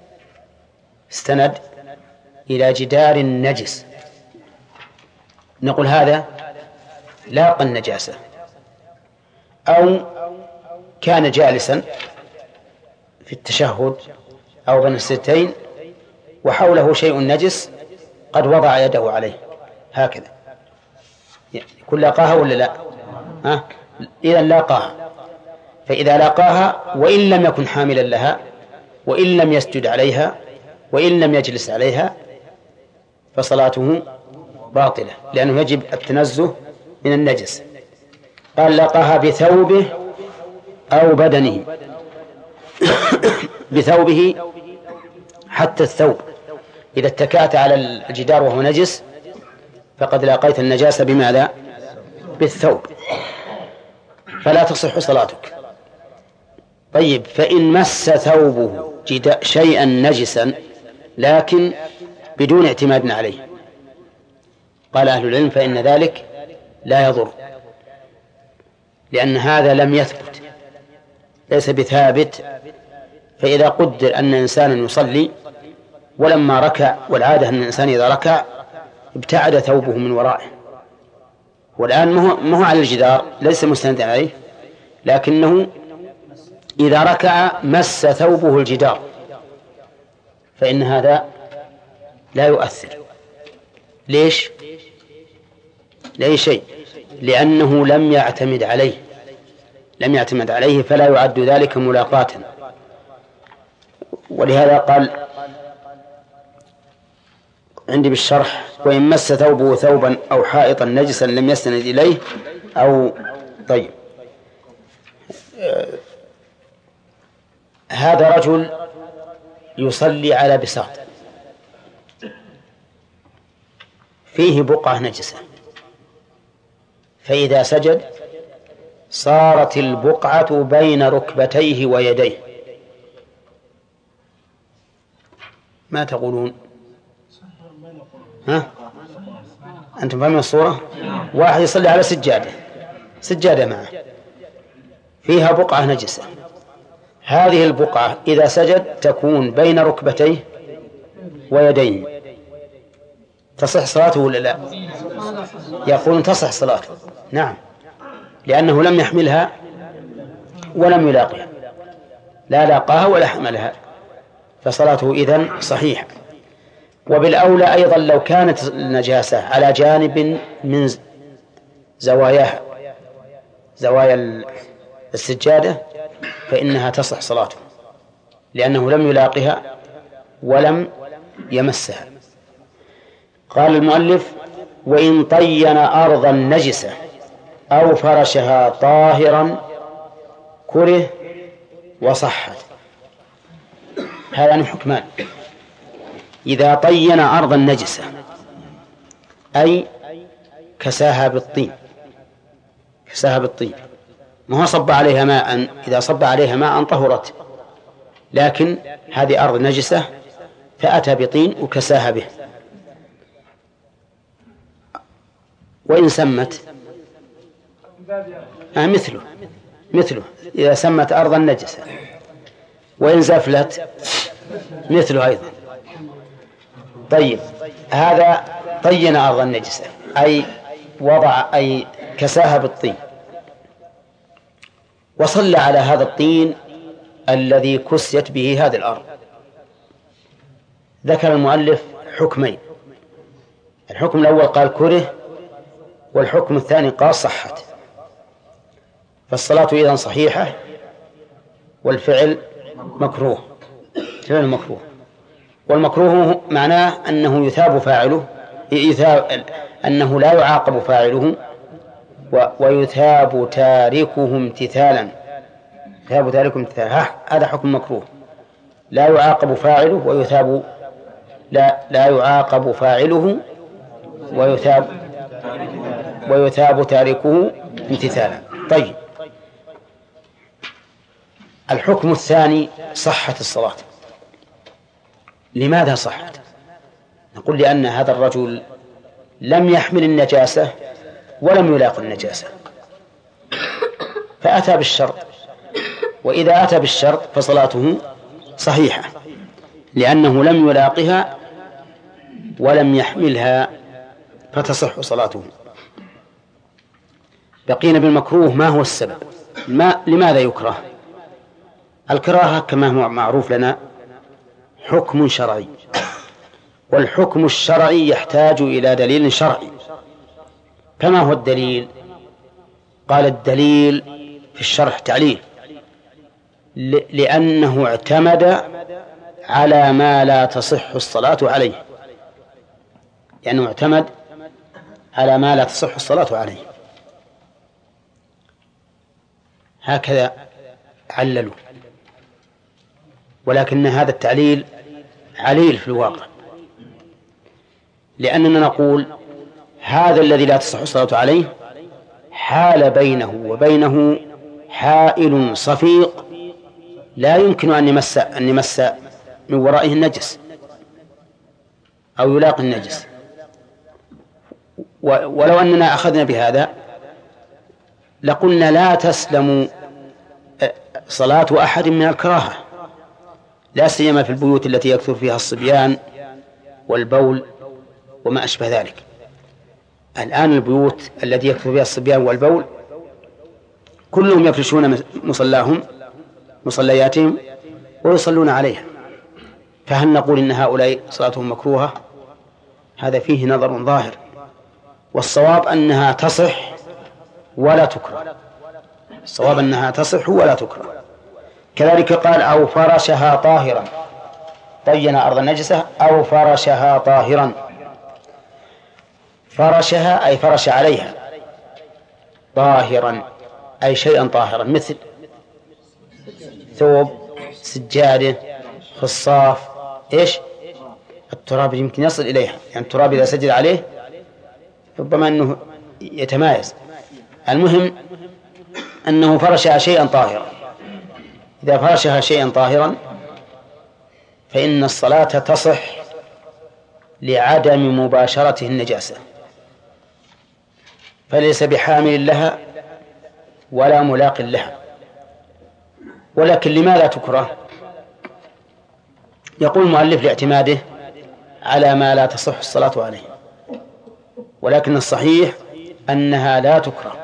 S1: استند إلى جدار النجس، نقول هذا لاقى النجاسة. أو كان جالسا في التشهد أو بين الستين وحوله شيء نجس قد وضع يده عليه هكذا، يكون لاقاها ولا لا؟ ها؟ إذا لاقاها. فإذا لاقاها وإن لم يكن حاملا لها وإن لم يسجد عليها وإن لم يجلس عليها فصلاته باطلة، لأنه يجب التنزه من النجس. قال لاقاها بثوبه أو بدنه بثوبه حتى الثوب، إذا اتكأت على الجدار وهو نجس فقد لاقيت النجاسة بماذا؟ بالثوب، فلا تصح صلاتك. طيب، فإن مس ثوبه شيئا نجسا لكن بدون اعتماد عليه، قال أهل العلم فإن ذلك لا يضر، لأن هذا لم يثبت، ليس بثابت. فإذا قدر أن إنسانا يصلي ولما ركع، والعادة أن الإنسان إذا ركع ابتعد ثوبه من ورائه، والآن ما هو على الجدار ليس مستندا عليه، لكنه إذا ركع مس ثوبه الجدار، فإن هذا لا يؤثر. ليش؟ لأي شيء، لأنه لم يعتمد عليه لم يعتمد عليه فلا يعد ذلك ملاقاة. ولهذا قال عندي بالشرح وإن مس ثوبه ثوبا أو حائطا نجسا لم يستند إليه. أو طيب، هذا رجل يصلي على بساط فيه بقعة نجسة، فإذا سجد صارت البقعة بين ركبتيه ويديه، ما تقولون؟ ها؟ أنتم فاهمين الصورة؟ واحد يصلي على سجادة سجادة معه فيها بقعة نجسة، هذه البقعة إذا سجد تكون بين ركبتيه ويديه، تصح صلاته ولا لا؟ يقولون تصح صلاته، نعم، لأنه لم يحملها ولم يلاقها، لا لاقاها ولا حملها، فصلاته إذن صحيحة. وبالأولى أيضا لو كانت النجاسة على جانب من زواياها زوايا السجادة فإنها تصح صلاته، لأنه لم يلاقها ولم يمسها. قال المؤلف: وإن طين أرضا نجسة أو فرشها طاهرا كره وصحت. هذا يعني حكمان: إذا طين أرضا نجسة أي كساها بالطين، كساها بالطين، ما هو صب عليها ماء، إذا صب عليها ماء طهرت، لكن هذه أرض نجسة فأتى بطين وكساها به. وإن سمت آه مثله مثله إذا سمت أرضا نجسة، وإن زفلت مثله أيضا. طيب، هذا طين أرضا نجسة أي وضع أي كساها بالطين، وصلى على هذا الطين الذي كسيت به هذه الأرض. ذكر المؤلف حكمين: الحكم الأول قال كره، والحكم الثاني قال صحت. فالصلاة إذن صحيحة والفعل مكروه، فعل مكروه. والمكروه معناه أنه يثاب فاعله، يثاب أنه لا يعاقب فاعله ويثاب تاركه امتثالا، يثاب تاركه امتثالا. هذا حكم مكروه، لا يعاقب فاعله ويثاب لا لا يعاقب فاعله ويثاب ويثاب تاركه امتثالا. طيب، الحكم الثاني صحت الصلاة. لماذا صحت؟ نقول لأن هذا الرجل لم يحمل النجاسة ولم يلاق النجاسة، فأتى بالشرط، وإذا أتى بالشرط فصلاته صحيحة، لأنه لم يلاقها ولم يحملها فتصح صلاته. بقينا بالمكروه. ما هو السبب؟ ما لماذا يكره؟ الكراهة كما هو معروف لنا حكم شرعي، والحكم الشرعي يحتاج إلى دليل شرعي. كما هو الدليل؟ قال الدليل في الشرح تعليل، لأنه اعتمد على ما لا تصح الصلاة عليه، لأنه اعتمد على ما لا تصح الصلاة عليه. هكذا عللوا، ولكن هذا التعليل عليل في الواقع، لأننا نقول هذا الذي لا تصح الصلاة عليه حال بينه وبينه حائل صفيق لا يمكن أن يمس أن يمس من ورائه النجس أو يلاقي النجس. ولو أننا أخذنا بهذا لقلنا لا تسلم صلاة أحد من الكراهة، لا سيما في البيوت التي يكثر فيها الصبيان والبول وما أشبه ذلك. الآن البيوت التي يكثر فيها الصبيان والبول كلهم يفرشون مصلاهم مصلياتهم ويصلون عليها، فهل نقول إن هؤلاء صلاتهم مكروهة؟ هذا فيه نظر ظاهر، والصواب أنها تصح ولا تكره، الصواب أنها تصح ولا تكره. كذلك قال أو فرشها طاهرا، طين أرض النجسة أو فرشها طاهرا. فرشها أي فرش عليها، طاهرا أي شيئا طاهرا، مثل ثوب، سجادة، خصاف، إيش التراب يمكن يصل إليها، يعني التراب إذا سجد عليه ربما أنه يتمايز. المهم أنه فرشها شيئا طاهرا. إذا فرشها شيئا طاهرا فإن الصلاة تصح لعدم مباشرته النجاسة. فليس بحامل لها ولا ملاق لها. ولكن لماذا تكره؟ يقول المؤلف لاعتماده على ما لا تصح الصلاة عليه، ولكن الصحيح أنها لا تكره،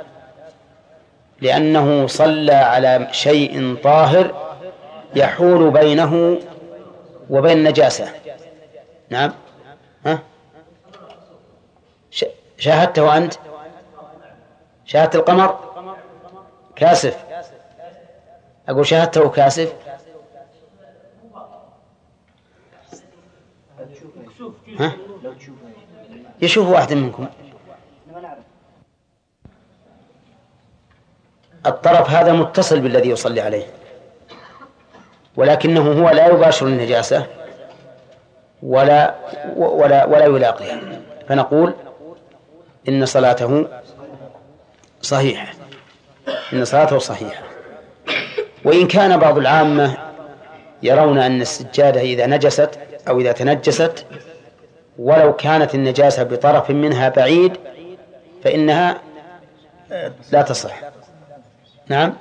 S1: لأنه صلى على شيء طاهر يحول بينه وبين النجاسة. نعم. ها؟ شاهدته أنت؟ شاهدت القمر كاسف؟ أقول شاهدته كاسف؟ ها؟ يشوف واحد منكم الطرف هذا متصل بالذي يصلي عليه، ولكنه هو لا يباشر النجاسة ولا ولا ولا يلاقيها، فنقول إن صلاته صحيحة، إن صلاته صحيحة. وإن كان بعض العامة يرون أن السجادة إذا نجست أو إذا تنجست ولو كانت النجاسة بطرف منها بعيد فإنها لا تصح. نعم.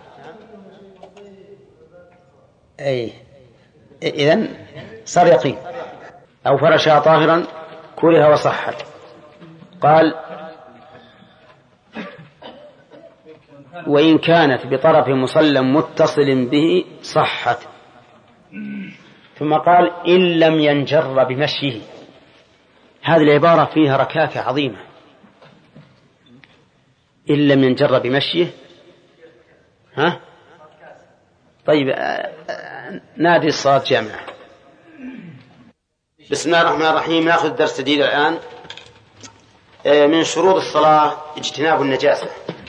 S1: أي إذن صار يقين. أو فرشها طاهرا كره وصحت. قال وإن كانت بطرف مسلم متصل به صحت. ثم قال إن لم ينجر بمشيه. هذه العبارة فيها ركاكة عظيمة. إن لم ينجر بمشيه. ها؟ طيب نادي الصلاة جامعة. بسم الله الرحمن الرحيم. نأخذ درس جديد الآن. من شروط الصلاة اجتناب النجاسة.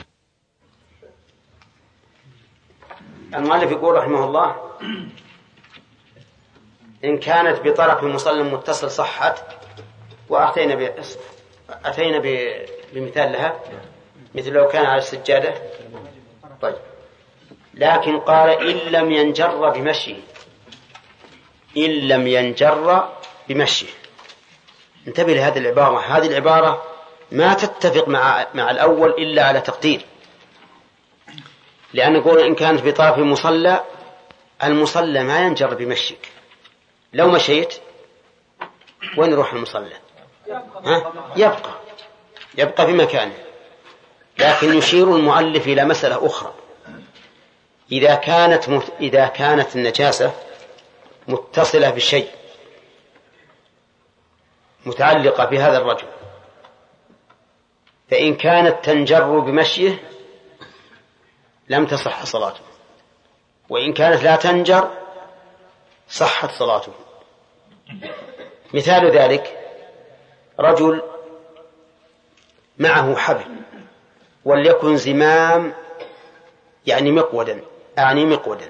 S1: المؤلف يقول رحمه الله إن كانت بطرف مصلى متصل صحت، وأتينا ب... أتينا ب... بمثال لها مثل لو كان على السجادة. طيب لكن قال إن لم ينجر بمشيه. إن لم ينجر بمشيه. انتبه لهذه العبارة. هذه العبارة ما تتفق مع مع الأول إلا على تقدير، لأن نقول إن كانت بطرف مصلى، المصلى ما ينجر بمشيك. لو مشيت وين يروح المصلى؟ ها؟ يبقى يبقى في مكانه. لكن يشير المؤلف إلى مسألة أخرى. إذا كانت مت... إذا كانت النجاسة متصلة بشيء متعلقة بهذا الرجل، فإن كانت تنجر بمشيه لم تصح صلاته، وإن كانت لا تنجر صحت صلاته. مثال ذلك رجل معه حبل وليكن زمام، يعني مقودا، أعني مقودا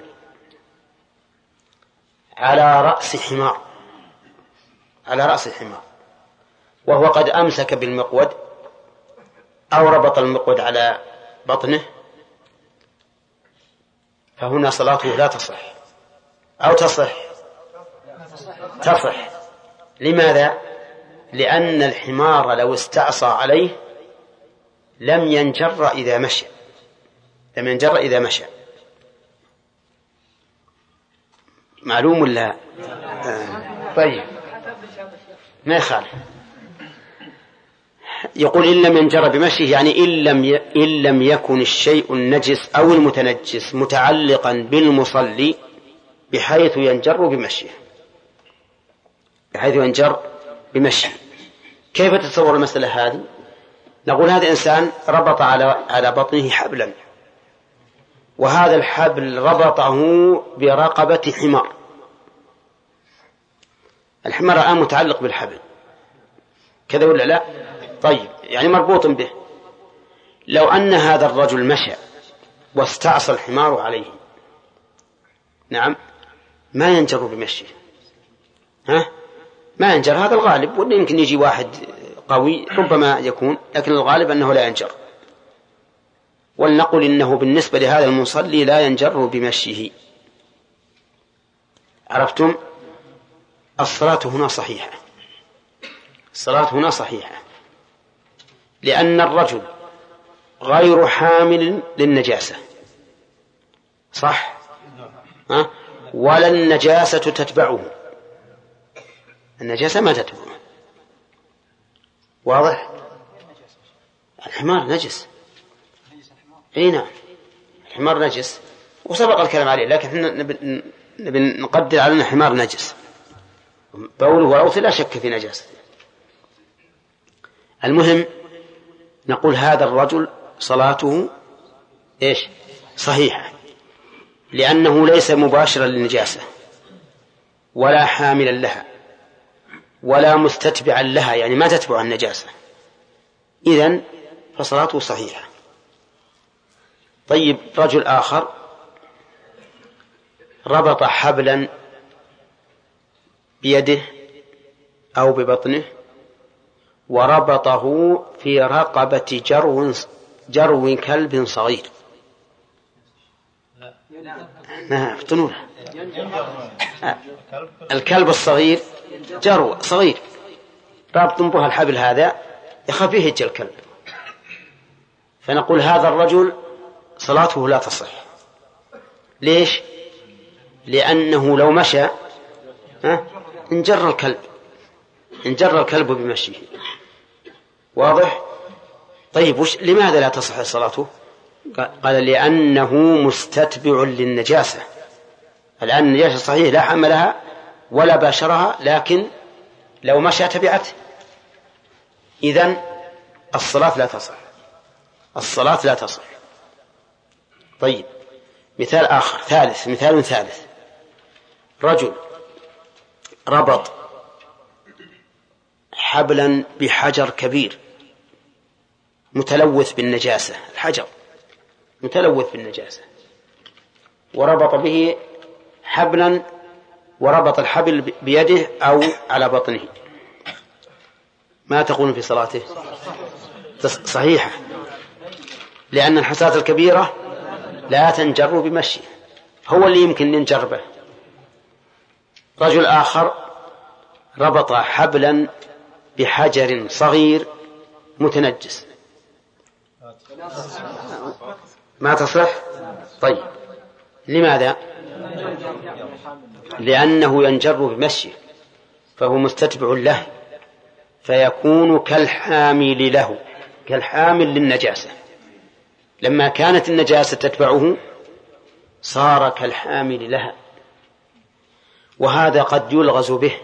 S1: على رأس حمار، على رأس الحمار، وهو قد أمسك بالمقود أو ربط المقود على بطنه، فهنا صلاته لا تصح أو تصح تصح. لماذا؟ لأن الحمار لو استعصى عليه لم ينجر إذا مشى، لم ينجر إذا مشى. معلوم ولا؟ آه. طيب ما يخالف. يقول إن لم ينجر بمشيه، يعني إن لم ي... إن لم يكن الشيء النجس أو المتنجس متعلقا بالمصلي بحيث ينجر بمشيه، بحيث ينجر بمشيه. كيف تتصور المسألة هذه؟ نقول هذا إنسان ربط على على بطنه حبلا، وهذا الحبل ربطه برقبة حمار. الحمار الآن متعلق بالحبل كذا ولا لا؟ طيب يعني مربوط به. لو أن هذا الرجل مشى واستعصى الحمار عليه، نعم، ما ينجر بمشيه. ها؟ ما ينجر، هذا الغالب، ولا يمكن يجي واحد قوي ربما يكون، لكن الغالب أنه لا ينجر. ولنقل إنه بالنسبة لهذا المصلي لا ينجر بمشيه. عرفتم؟ الصلاة هنا صحيحة، الصلاة هنا صحيحة، لأن الرجل غير حامل للنجاسة، صح؟ ها؟ ولا النجاسة تتبعه، النجاسة ما تتبعه. واضح؟ الحمار نجس، اي نعم الحمار نجس وسبق الكلام عليه، لكن احنا نبي نقدر على ان الحمار نجس، بوله وروثه لا شك في نجاسته. المهم نقول هذا الرجل صلاته ايش؟ صحيحة، لأنه ليس مباشرا للنجاسة ولا حاملا لها ولا مستتبعا لها، يعني ما تتبع النجاسة، إذن فصلاته صحيحة. طيب رجل آخر ربط حبلا بيده أو ببطنه وربطه في رقبة جرو جرو كلب صغير. ما افتنوا الكلب الصغير جرو صغير رابط به الحبل هذا يخاف يهج الكلب، فنقول هذا الرجل صلاته لا تصح. ليش؟ لأنه لو مشى انجر الكلب انجر الكلب بمشيه. واضح؟ طيب وش لماذا لا تصح صلاته؟ قال لأنه مستتبع للنجاسة. الآن النجاسة صحيح لا حملها ولا باشرها، لكن لو مشى تبعته، إذن الصلاة لا تصح، الصلاة لا تصح. طيب مثال آخر ثالث مثال ثالث رجل ربط حبلا بحجر كبير متلوث بالنجاسة، الحجر متلوث بالنجاسة، وربط به حبلا وربط الحبل بيده أو على بطنه، ما تقول في صلاته؟ صحيحة، لأن الحصاة الكبيرة لا تنجر بمشي، هو اللي يمكن ننجر به. رجل آخر ربط حبلا بحجر صغير متنجس، ما تصح؟ طيب لماذا؟ لأنه ينجر بمشي فهو مستتبع له، فيكون كالحامل له، كالحامل للنجاسة. لما كانت النجاسة تتبعه صار كالحامل لها، وهذا قد يلغز به،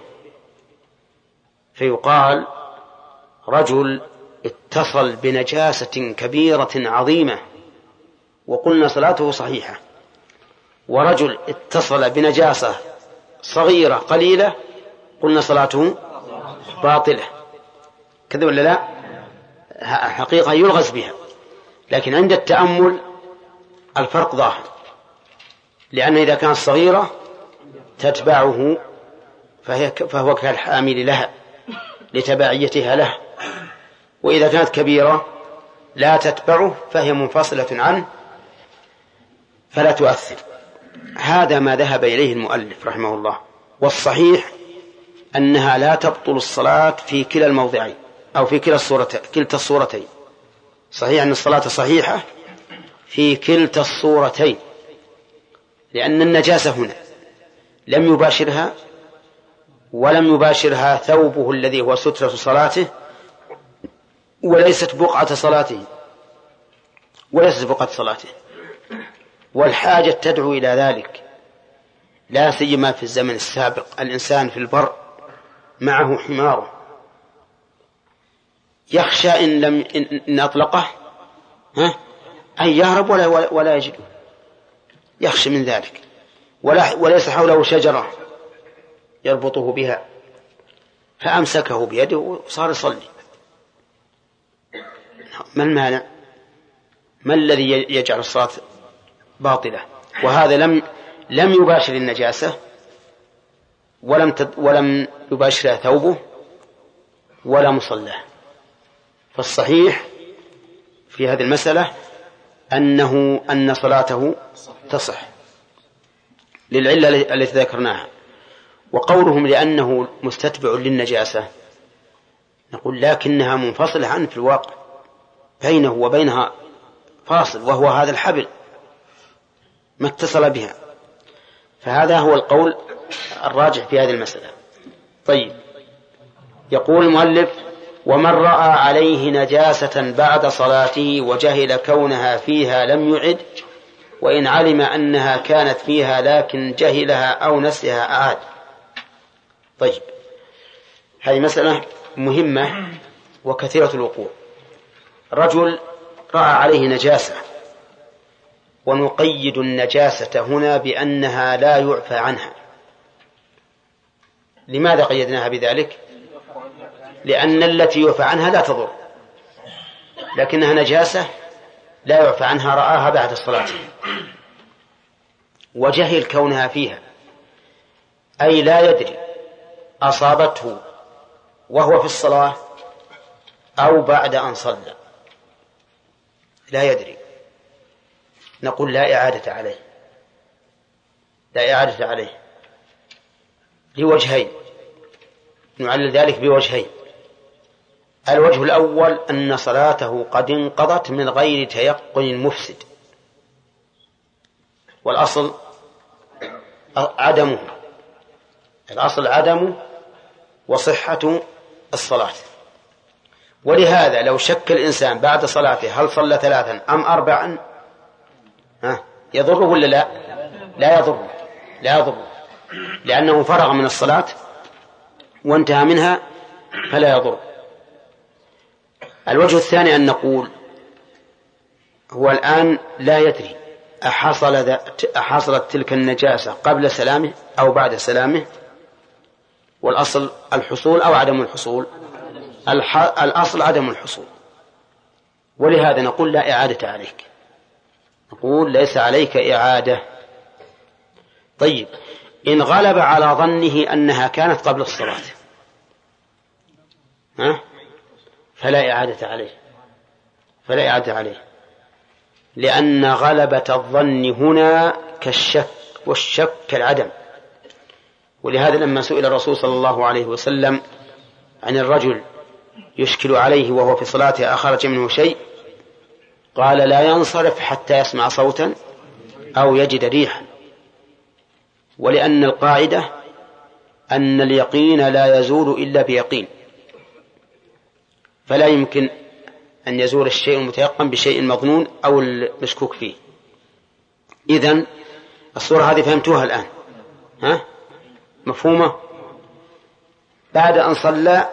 S1: فيقال رجل اتصل بنجاسة كبيرة عظيمة وقلنا صلاته صحيحة، ورجل اتصل بنجاسة صغيرة قليلة قلنا صلاته باطلة، كذا ولا لا؟ حقيقة يلغز بها، لكن عند التأمل الفرق ظاهر، لأن إذا كانت صغيرة تتبعه فهي فهو كالحامل لها لتبعيتها له، وإذا كانت كبيرة لا تتبعه فهي منفصلة عنه فلا تؤثر. هذا ما ذهب إليه المؤلف رحمه الله، والصحيح أنها لا تبطل الصلاة في كلا الموضعين أو في كلا الصورتين كلتا الصورتين. صحيح أن الصلاة صحيحة في كلتا الصورتين، لأن النجاسة هنا لم يباشرها ولم يباشرها ثوبه الذي هو سترة صلاته، وليست بقعة صلاته وليست بقعة صلاته، والحاجة تدعو إلى ذلك، لا سيما في الزمن السابق الإنسان في البر معه حماره يخشى إن لم إن أطلقه ها أن يهرب ولا ولا يجد، يخشى من ذلك، ولا وليس حوله شجرة يربطه بها، فأمسكه بيده وصار يصلي. ما المانع؟ ما الذي يجعل الصلاة باطلة؟ وهذا لم لم يباشر النجاسة ولم تد ولم يباشرها ثوبه ولا مصلاه. فالصحيح في هذه المسألة أنه أن صلاته تصح للعلة التي ذكرناها. وقولهم لأنه مستتبع للنجاسة نقول لكنها منفصلة عنه في الواقع، بينه وبينها فاصل وهو هذا الحبل ما اتصل بها. فهذا هو القول الراجح في هذه المسألة. طيب، يقول المؤلف: ومن رأى عليه نجاسة بعد صلاته وجهل كونها فيها لم يعد، وإن علم أنها كانت فيها لكن جهلها أو نسيها أعاد. طيب، هذه مسألة مهمة وكثيرة الوقوع. رجل رأى عليه نجاسة، ونقيد النجاسة هنا بأنها لا يعفى عنها. لماذا قيدناها بذلك؟ لأن التي يعفى عنها لا تضر، لكنها نجاسة لا يعفى عنها، رآها بعد الصلاة وجهل كونها فيها، أي لا يدري أصابته وهو في الصلاة أو بعد أن صلى، لا يدري. نقول لا إعادة عليه، لا إعادة عليه لوجهين، نعلل ذلك بوجهين. الوجه الأول أن صلاته قد انقضت من غير تيقن مفسد، والأصل عدمه، الأصل عدمه وصحة الصلاة. ولهذا لو شك الإنسان بعد صلاته هل صلى ثلاثا أم أربعا ها يضره ولا لا؟ لا يضره، لا يضره، لأنه فرغ من الصلاة وانتهى منها فلا يضر. الوجه الثاني أن نقول هو الآن لا يدري أحصل أحصلت تلك النجاسة قبل سلامه أو بعد سلامه، والأصل الحصول أو عدم الحصول، الأصل عدم الحصول. ولهذا نقول لا إعادة عليك، نقول ليس عليك إعادة. طيب، إن غلب على ظنه أنها كانت قبل الصلاة ها؟ فلا إعادة عليه، فلا إعادة عليه، لأن غلبة الظن هنا كالشك، والشك كالعدم. ولهذا لما سئل الرسول صلى الله عليه وسلم عن الرجل يشكل عليه وهو في صلاته أخرج منه شيء، قال لا ينصرف حتى يسمع صوتا أو يجد ريحا. ولأن القاعدة أن اليقين لا يزول إلا بيقين، فلا يمكن أن يزول الشيء المتيقن بشيء مظنون أو المشكوك فيه. إذن الصورة هذه فهمتوها الآن ها؟ مفهومة؟ بعد أن صلى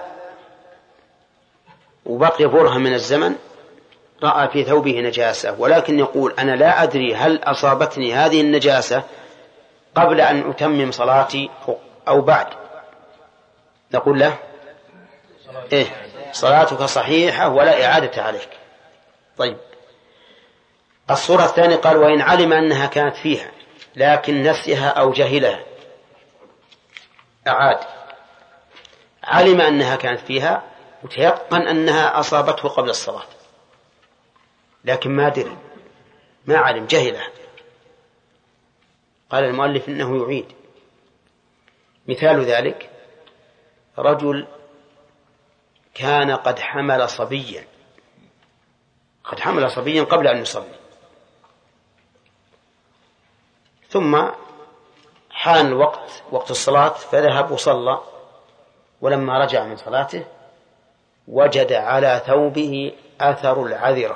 S1: وبقي برهة من الزمن رأى في ثوبه نجاسة، ولكن يقول أنا لا أدري هل أصابتني هذه النجاسة قبل أن أتمم صلاتي أو بعد. نقول له إيه؟ صلاتك صحيحة ولا إعادة عليك. طيب، الصورة الثانية قال وإن علم أنها كانت فيها لكن نسيها أو جهلها أعاد. علم أنها كانت فيها وتيقن أنها أصابته قبل الصلاة، لكن ما دري، ما علم، جهلها. قال المؤلف إنه يعيد. مثال ذلك رجل كان قد حمل صبيا، قد حمل صبيا قبل أن يصلي، ثم حان الوقت، وقت الصلاة، فذهب وصلى، ولما رجع من صلاته وجد على ثوبه أثر العذرة،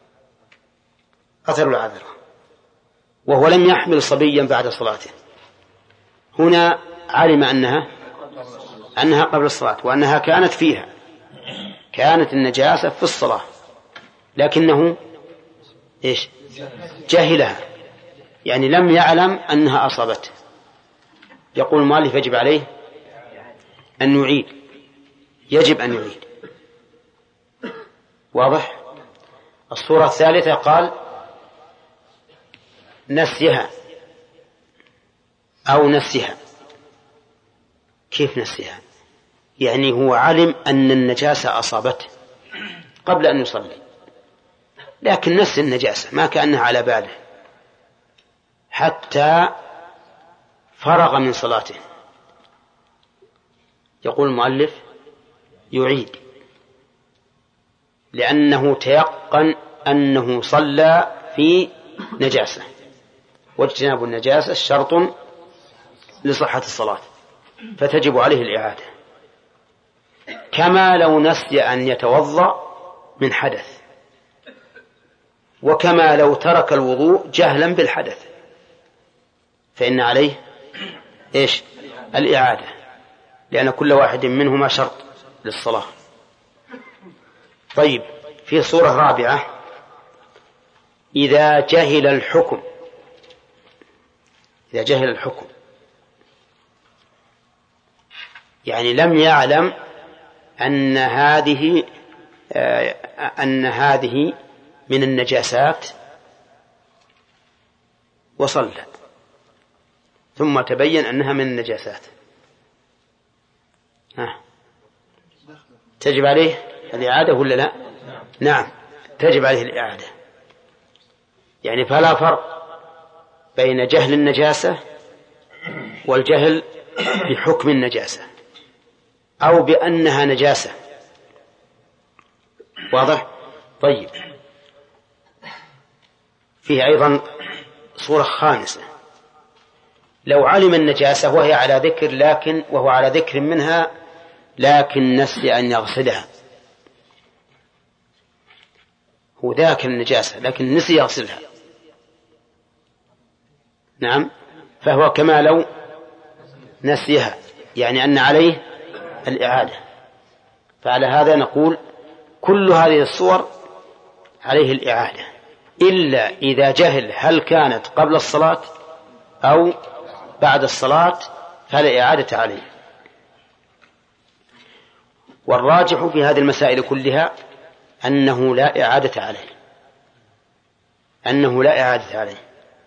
S1: أثر العذرة، وهو لم يحمل صبيا بعد صلاته. هنا علم أنها أنها قبل الصلاة وأنها كانت فيها، كانت النجاسة في الصلاة، لكنه إيش؟ جهلها، يعني لم يعلم أنها أصابته. يقول المؤلف يجب عليه أن يعيد، يجب أن يعيد. واضح؟ الصورة الثالثة قال نسيها أو نسيها. كيف نسيها؟ يعني هو علم أن النجاسة أصابته قبل أن يصلي، لكن نسي النجاسة، ما كأنها على باله حتى فرغ من صلاته. يقول المؤلف يعيد، لأنه تيقن أنه صلى في نجاسة، واجتناب النجاسة شرط لصحة الصلاة، فتجب عليه الإعادة، كما لو نسي أن يتوضأ من حدث، وكما لو ترك الوضوء جهلا بالحدث، فإن عليه إيش؟ الإعادة، لأن كل واحد منهما شرط للصلاة. طيب، في صورة رابعة: إذا جهل الحكم إذا جهل الحكم يعني لم يعلم أن هذه أن هذه من النجاسات وصلى، ثم تبين أنها من النجاسات، ها تجب عليه الإعادة ولا لا؟ نعم، تجب عليه الإعادة. يعني فلا فرق بين جهل النجاسة والجهل بحكم النجاسة أو بأنها نجاسة. واضح؟ طيب، فيه أيضا صورة خامسة: لو علم النجاسة وهي على ذكر لكن وهو على ذكر منها لكن نسي أن يغسلها، هو ذاك النجاسة لكن نسي يغسلها، نعم، فهو كما لو نسيها، يعني أن عليه الإعادة. فعلى هذا نقول كل هذه الصور عليه الإعادة، إلا إذا جهل هل كانت قبل الصلاة أو بعد الصلاة فلا إعادة عليه. والراجح في هذه المسائل كلها أنه لا إعادة عليه أنه لا إعادة عليه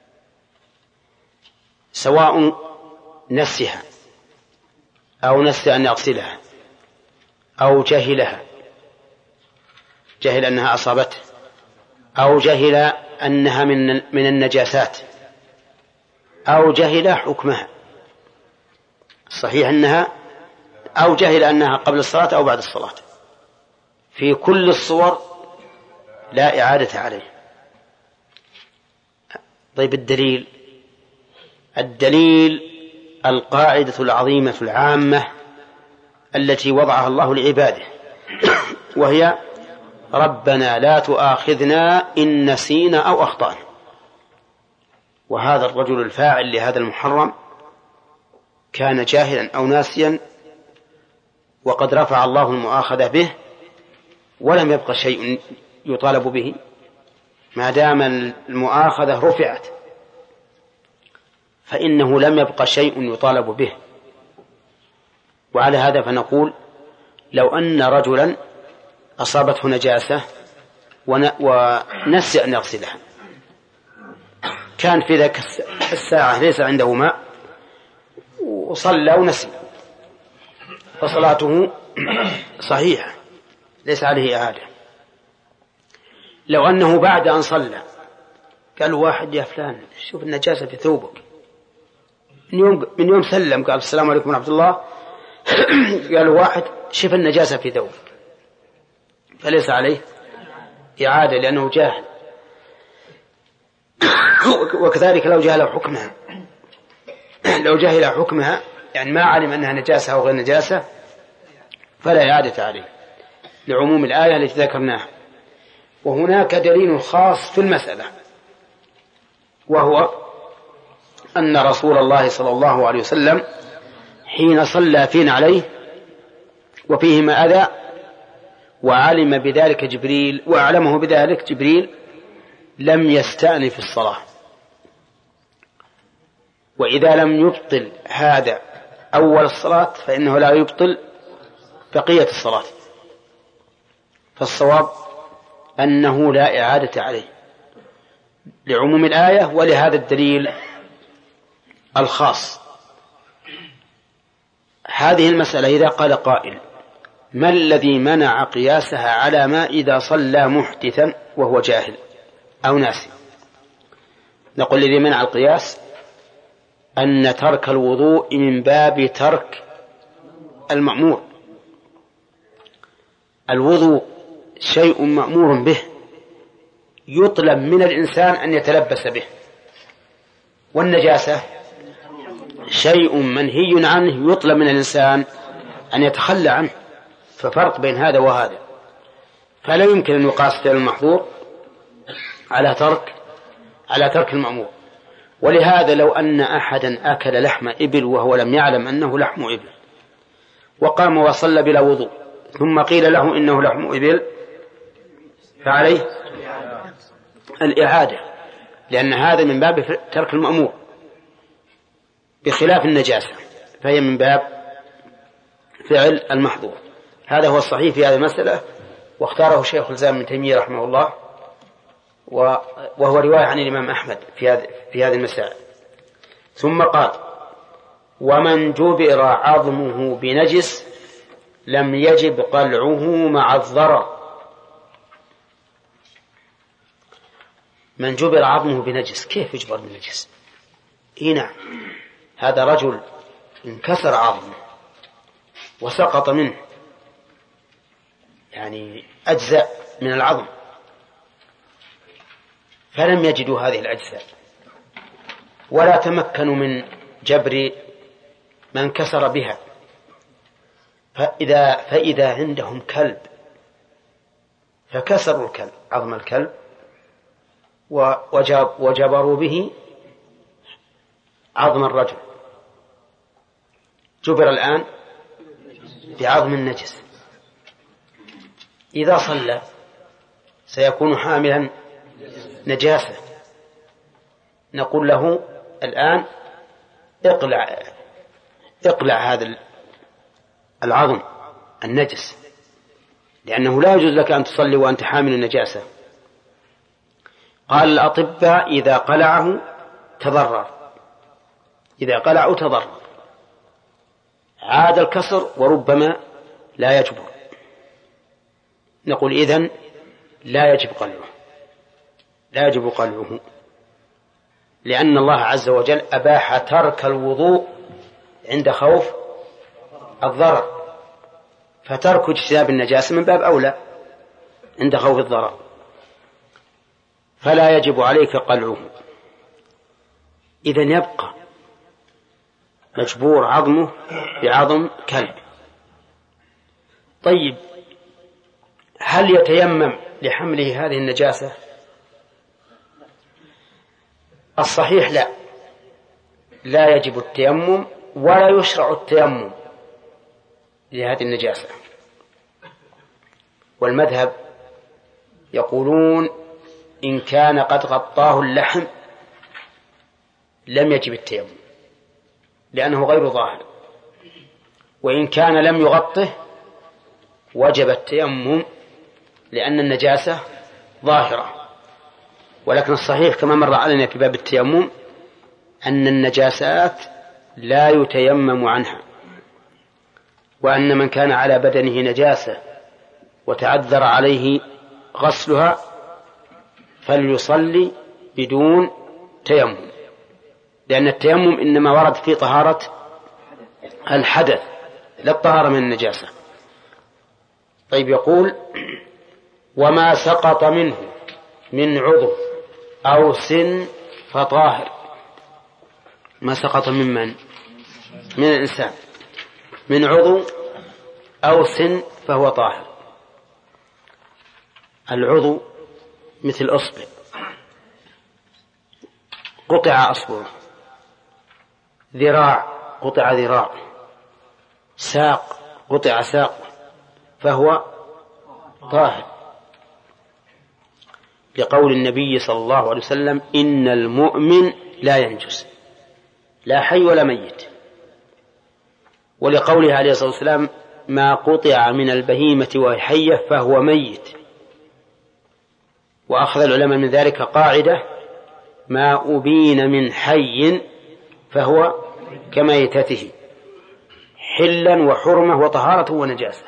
S1: سواء نسيها أو نسي أن يغسلها أو جهلها، جهل أنها أصابته، أو جهل أنها من من النجاسات، أو جهل حكمها، صحيح أنها أو جهل أنها قبل الصلاة أو بعد الصلاة، في كل الصور لا إعادة عليه. طيب، الدليل الدليل القاعدة العظيمة العامة التي وضعها الله لعباده، وهي: ربنا لا تؤاخذنا إن نسينا أو أخطأنا. وهذا الرجل الفاعل لهذا المحرم كان جاهلا أو ناسيا، وقد رفع الله المؤاخذة به ولم يبق شيء يطالب به، ما دام المؤاخذة رفعت فإنه لم يبق شيء يطالب به. وعلى هذا فنقول: لو أن رجلا أصابته نجاسة ونسي أن يغسلها، كان في ذلك الساعة ليس عنده ماء وصلى ونسي، فصلاته صحيحة ليس عليه إعادة. لو أنه بعد أن صلى قال واحد: يا فلان شوف النجاسة في ثوبك، من يوم, من يوم سلم قال السلام عليكم ورحمة الله، قال واحد: شوف النجاسة في ثوبك، فليس عليه إعادة لأنه جاهل. وكذلك لو جهل حكمها لو جهل حكمها يعني ما علم أنها نجاسة أو غير نجاسة فلا إعادة عليه، لعموم الآية التي ذكرناها. وهناك دليل خاص في المسألة، وهو أن رسول الله صلى الله عليه وسلم حين صلى فينا عليه وفيهما أذى وعلم بذلك جبريل وأعلمه بذلك جبريل لم يستأنف الصلاة، وإذا لم يبطل هذا أول الصلاة فإنه لا يبطل بقية الصلاة. فالصواب أنه لا إعادة عليه لعموم الآية ولهذا الدليل الخاص. هذه المسألة إذا قال قائل: ما الذي منع قياسها على ما إذا صلى محدثا وهو جاهل أو ناسي؟ نقول: الذي منع القياس أن ترك الوضوء من باب ترك المأمور. الوضوء شيء مأمور به، يطلب من الإنسان أن يتلبس به، والنجاسة شيء منهي عنه يطلب من الإنسان أن يتخلى عنه، ففرق بين هذا وهذا. فلا يمكن أن يقاس فعل المحظور على ترك على ترك المأمور. ولهذا لو أن أحدا أكل لحم إبل وهو لم يعلم أنه لحم إبل وقام وصلى بلا وضوء ثم قيل له إنه لحم إبل فعليه الإعادة، لأن هذا من باب ترك المأمور، بخلاف النجاسة فهي من باب فعل المحظور. هذا هو الصحيح في هذه المسألة، واختاره شيخ الإسلام ابن تيمية رحمه الله، وهو رواية عن الإمام أحمد في هذه في هذه المسائل. ثم قال: ومن جبر عظمه بنجس لم يجب قلعه مع الضرر. من جبر عظمه بنجس، كيف يجبر بنجس؟ إيه نعم، هذا رجل انكسر عظمه وسقط منه، يعني أجزاء من العظم، فلم يجدوا هذه الأجزاء ولا تمكنوا من جبر من كسر بها. فإذا, فإذا عندهم كلب فكسروا الكلب عظم الكلب وجب وجبروا به عظم الرجل، جبر الآن بعظم النجس. إذا صلى سيكون حاملا نجاسة، نقول له الآن اقلع اقلع هذا العظم النجس، لأنه لا يجوز لك أن تصلي وأنت حامل النجاسة. قال الأطباء: إذا قلعه تضرر، إذا قلعه تضرر، عاد الكسر وربما لا يجبر. نقول إذن لا يجب قلعه، لا يجب قلعه، لأن الله عز وجل أباح ترك الوضوء عند خوف الضرر، فترك اجتناب النجاسة من باب أولى عند خوف الضرر، فلا يجب عليك قلعه. إذن يبقى مجبور عظمه بعظم كلب. طيب، هل يتيمم لحمله هذه النجاسة؟ الصحيح لا، لا يجب التيمم ولا يشرع التيمم لهذه النجاسة. والمذهب يقولون إن كان قد غطاه اللحم لم يجب التيمم لأنه غير ظاهر، وإن كان لم يغطه وجب التيمم لأن النجاسة ظاهرة. ولكن الصحيح كما مر علينا في باب التيمم أن النجاسات لا يتيمم عنها، وأن من كان على بدنه نجاسة وتعذر عليه غسلها فليصلي بدون تيمم، لأن التيمم إنما ورد في طهارة الحدث لا الطهارة من النجاسة. طيب، يقول: وما سقط منه من عضو أو سن فطاهر. ما سقط من من؟ من الإنسان، من عضو أو سن فهو طاهر. العضو مثل أصبع، قطع أصبعه، ذراع قطع ذراع، ساق قطع ساق، فهو طاهر، لقول النبي صلى الله عليه وسلم: إن المؤمن لا ينجس، لا حي ولا ميت. ولقوله عليه الصلاة والسلام: ما قطع من البهيمة وهي حية فهو ميت. وأخذ العلماء من ذلك قاعدة: ما أبين من حي فهو كميتته، حلا وحرمة وطهارة ونجاسة.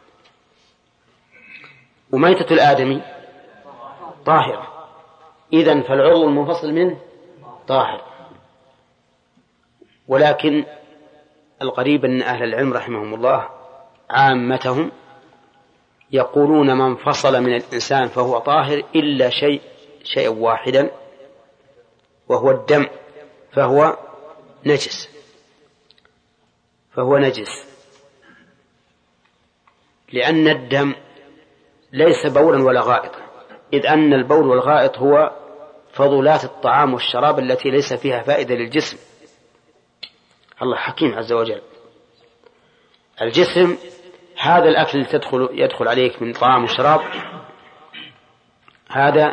S1: وميتة الآدمي طاهرة، إذن فالعضو المنفصل منه طاهر. ولكن القريب أن أهل العلم رحمهم الله عامتهم يقولون من فصل من الإنسان فهو طاهر إلا شيء شيئا واحدا وهو الدم فهو نجس فهو نجس لأن الدم ليس بولا ولا غائطا، إذ أن البول والغائط هو فضلات الطعام والشراب التي ليس فيها فائدة للجسم. الله حكيم عز وجل. الجسم هذا الأكل اللي تدخل يدخل عليك من طعام وشراب، هذا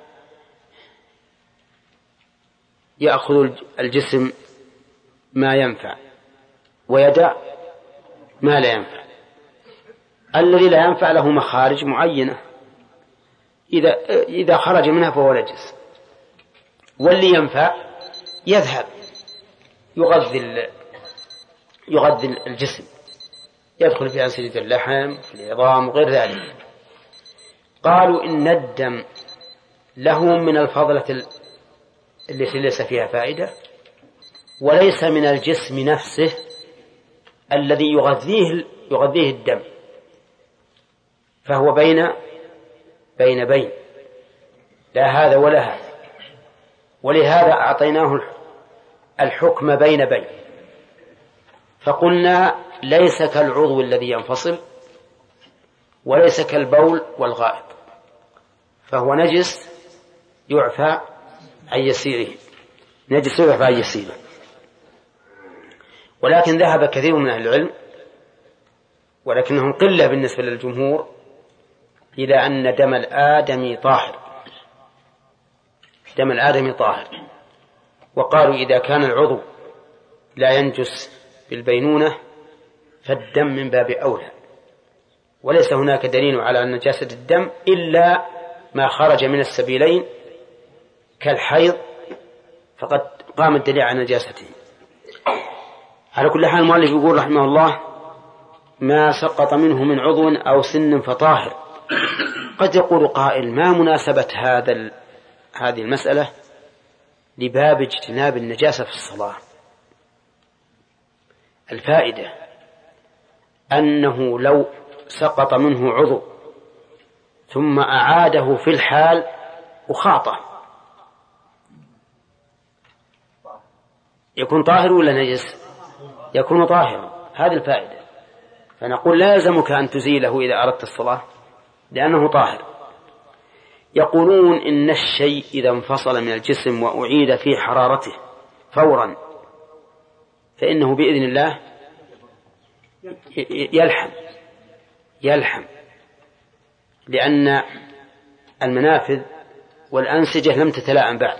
S1: يأخذ الجسم ما ينفع ويدع ما لا ينفع. الذي لا ينفع له مخارج معينة، إذا إذا خرج منها فهو نجس، واللي ينفع يذهب يغذي يغذي الجسم، يدخل في أنسجة اللحم في العظام وغير ذلك. قالوا إن الدم له من الفضلة التي ليس فيها فائدة، وليس من الجسم نفسه الذي يغذيه يغذيه الدم، فهو بين بين بين لا هذا ولا هذا، ولهذا أعطيناه الحكم بين بين، فقلنا ليس كالعضو الذي ينفصل وليس كالبول والغائط، فهو نجس يعفى عن يسيره، نجس يعفى عن يسيره. ولكن ذهب كثير من أهل العلم، ولكنهم قلة بالنسبة للجمهور، إلى أن دم الآدمي طاهر، دم الآدمي طاهر، وقالوا إذا كان العضو لا ينجس بالبينونة فالدم من باب أولى، وليس هناك دليل على نجاسة الدم إلا ما خرج من السبيلين كالحيض، فقد قام الدليل على نجاسته. على كل حال المؤلف يقول رحمه الله ما سقط منه من عضو أو سن فطاهر. قد يقول قائل ما مناسبة هذا ال... هذه المسألة لباب اجتناب النجاسة في الصلاة؟ الفائدة أنه لو سقط منه عضو ثم أعاده في الحال وخاطه يكون طاهر ولا نجس؟ يكون طاهرا. هذه الفائدة. فنقول لا يلزمك أن تزيله إذا أردت الصلاة لأنه طاهر. يقولون إن الشيء إذا انفصل من الجسم وأعيد في حرارته فورا فإنه بإذن الله يلحم يلحم لأن المنافذ والأنسجة لم تتلائم بعد،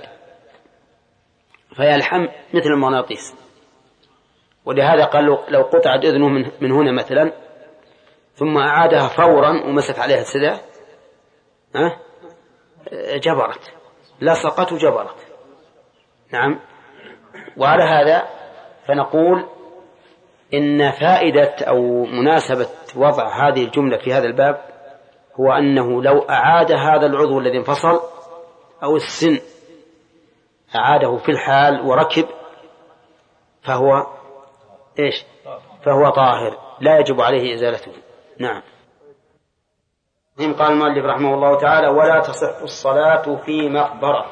S1: فيلحم مثل المغناطيس. ولهذا قال لو قطعت أذنه من هنا مثلا ثم أعادها فورا ومسك عليها السدى أه؟ جبرت، لصقت وجبرت. نعم. وعلى هذا فنقول إن فائدة أو مناسبة وضع هذه الجملة في هذا الباب هو أنه لو أعاد هذا العضو الذي انفصل أو السن أعاده في الحال وركب فهو إيش؟ فهو طاهر لا يجب عليه إزالته. نعم. قال المؤلف رحمه الله تعالى ولا تصح الصلاة في مقبرة.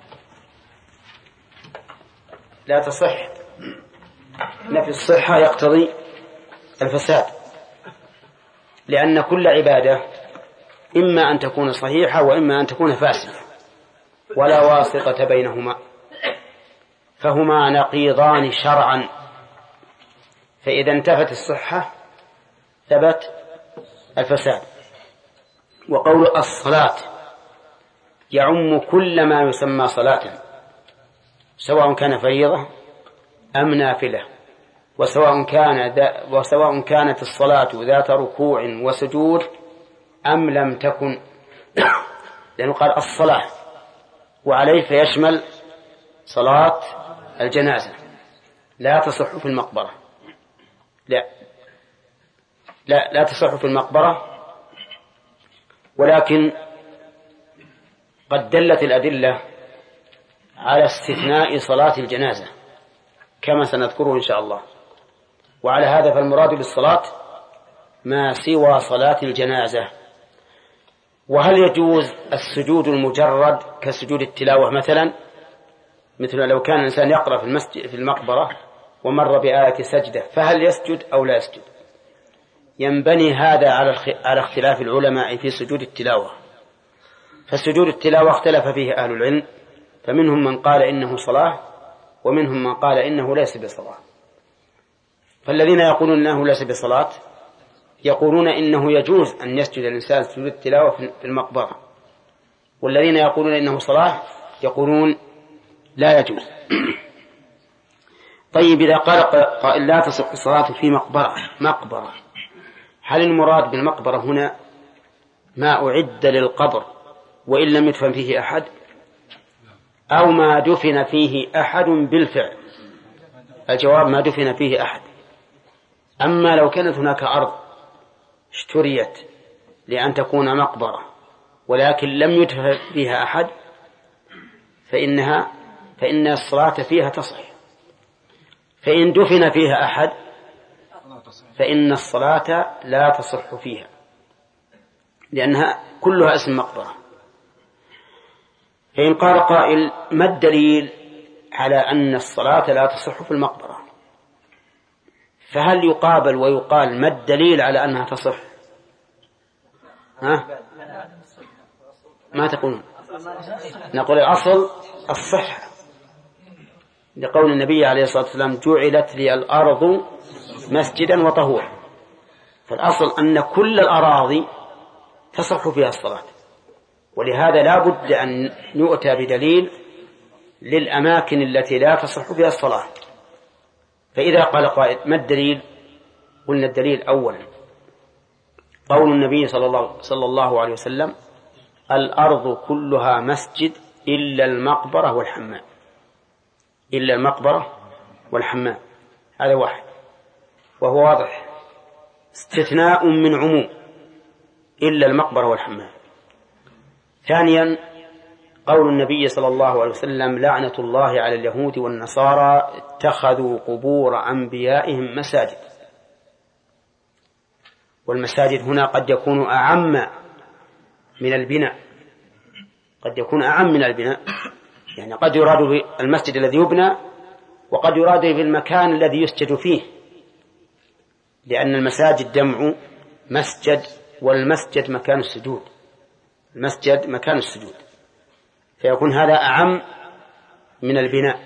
S1: لا تصح، نفي الصحة يقتضي الفساد، لأن كل عبادة إما أن تكون صحيحة وإما أن تكون فاسدة ولا واسطة بينهما، فهما نقيضان شرعا، فإذا انتفت الصحة ثبت الفساد. وقول الصلاة يعم كل ما يسمى صلاة سواء كان فريضة أم نافلة، وسواء كان وسواء كانت الصلاة ذات ركوع وسجود أم لم تكن، لأنه قال الصلاة وعليه فيشمل صلاة الجنازة. لا تصح في المقبرة، لا لا لا تصح في المقبرة، ولكن قد دلت الأدلة على استثناء صلاة الجنازة كما سنذكره إن شاء الله. وعلى هذا فالمراد بالصلاة ما سوى صلاة الجنازة، وهل يجوز السجود المجرد كسجود التلاوة مثلا، مثل لو كان الإنسان يقرأ في المسجد في المقبرة ومر بآية سجدة فهل يسجد أو لا يسجد؟ ينبني هذا على اختلاف العلماء في سجود التلاوة. فسجود التلاوة اختلف فيه أهل العلم، فمنهم من قال إنه صلاة ومنهم من قال إنه ليس بصلاة. فالذين يقولون إنه ليس بصلاة يقولون إنه يجوز أن يسجد الإنسان سجود التلاوة في المقبرة، والذين يقولون إنه صلاة يقولون لا يجوز. طيب إذا قال قائل لا تصح الصلاة في مقبرة مقبرة هل المراد بالمقبرة هنا ما أعد للقبر وإن لم يدفن فيه أحد، أو ما دفن فيه أحد بالفعل؟ الجواب ما دفن فيه أحد. أما لو كانت هناك أرض اشتريت لأن تكون مقبرة ولكن لم يدفن فيها أحد فإنها فإن الصلاة فيها تصح. فإن دفن فيها أحد فإن الصلاة لا تصح فيها لأنها كلها اسم مقبرة. فإن قال قائل ما الدليل على أن الصلاة لا تصح في المقبرة، فهل يقابل ويقال ما الدليل على أنها تصح؟ ها؟ ما تقولون؟ نقول الأصل الصحة، لقول النبي عليه الصلاة والسلام جعلت لي الأرض مسجدا وطهورا. فالأصل أن كل الأراضي تصح فيها الصلاة، ولهذا لا بد أن يؤتى بدليل للأماكن التي لا تصح فيها الصلاة. فإذا قال قائل ما الدليل؟ قلنا الدليل أولا قول النبي صلى الله, صلى الله عليه وسلم الأرض كلها مسجد إلا المقبرة والحمام، إلا المقبرة والحمام، هذا واحد وهو واضح، استثناء من عموم إلا المقبرة والحمام. ثانيا قول النبي صلى الله عليه وسلم لعنة الله على اليهود والنصارى اتخذوا قبور أنبيائهم مساجد. والمساجد هنا قد يكون أعم من البناء، قد يكون أعم من البناء، يعني قد يراد المسجد الذي يبنى وقد يراد في المكان الذي يسجد فيه، لأن المساجد جمع مسجد، والمسجد مكان السجود، المسجد مكان السجود، فيكون هذا أعم من البناء.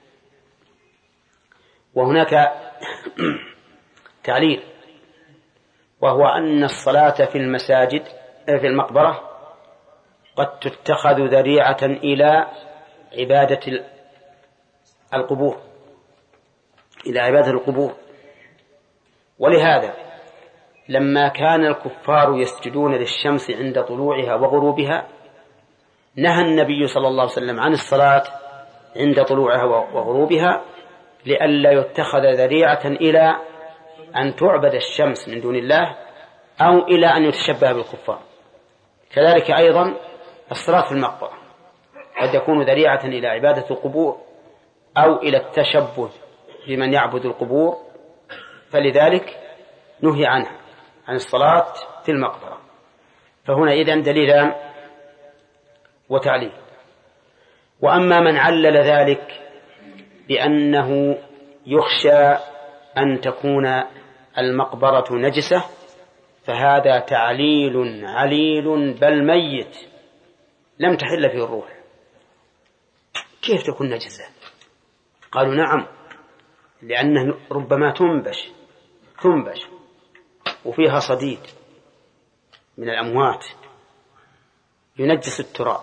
S1: وهناك تعليل وهو أن الصلاة في المساجد في المقبرة قد تتخذ ذريعة إلى عبادة القبور، إلى عبادة القبور. ولهذا لما كان الكفار يسجدون للشمس عند طلوعها وغروبها نهى النبي صلى الله عليه وسلم عن الصلاة عند طلوعها وغروبها لئلا يتخذ ذريعة إلى أن تعبد الشمس من دون الله أو إلى أن يتشبه بالكفار. كذلك أيضا الصلاة في المقبرة قد يكون ذريعة إلى عبادة القبور أو إلى التشبه بمن يعبد القبور، فلذلك نهي عنها عن الصلاة في المقبرة. فهنا إذن دليلان وتعليل. وأما من علل ذلك بأنه يخشى أن تكون المقبرة نجسة فهذا تعليل عليل بل ميت لم تحل فيه الروح. كيف تكون نجسة؟ قالوا نعم، لأنه ربما تنبش تنبش وفيها صديد من الأموات ينجس التراب،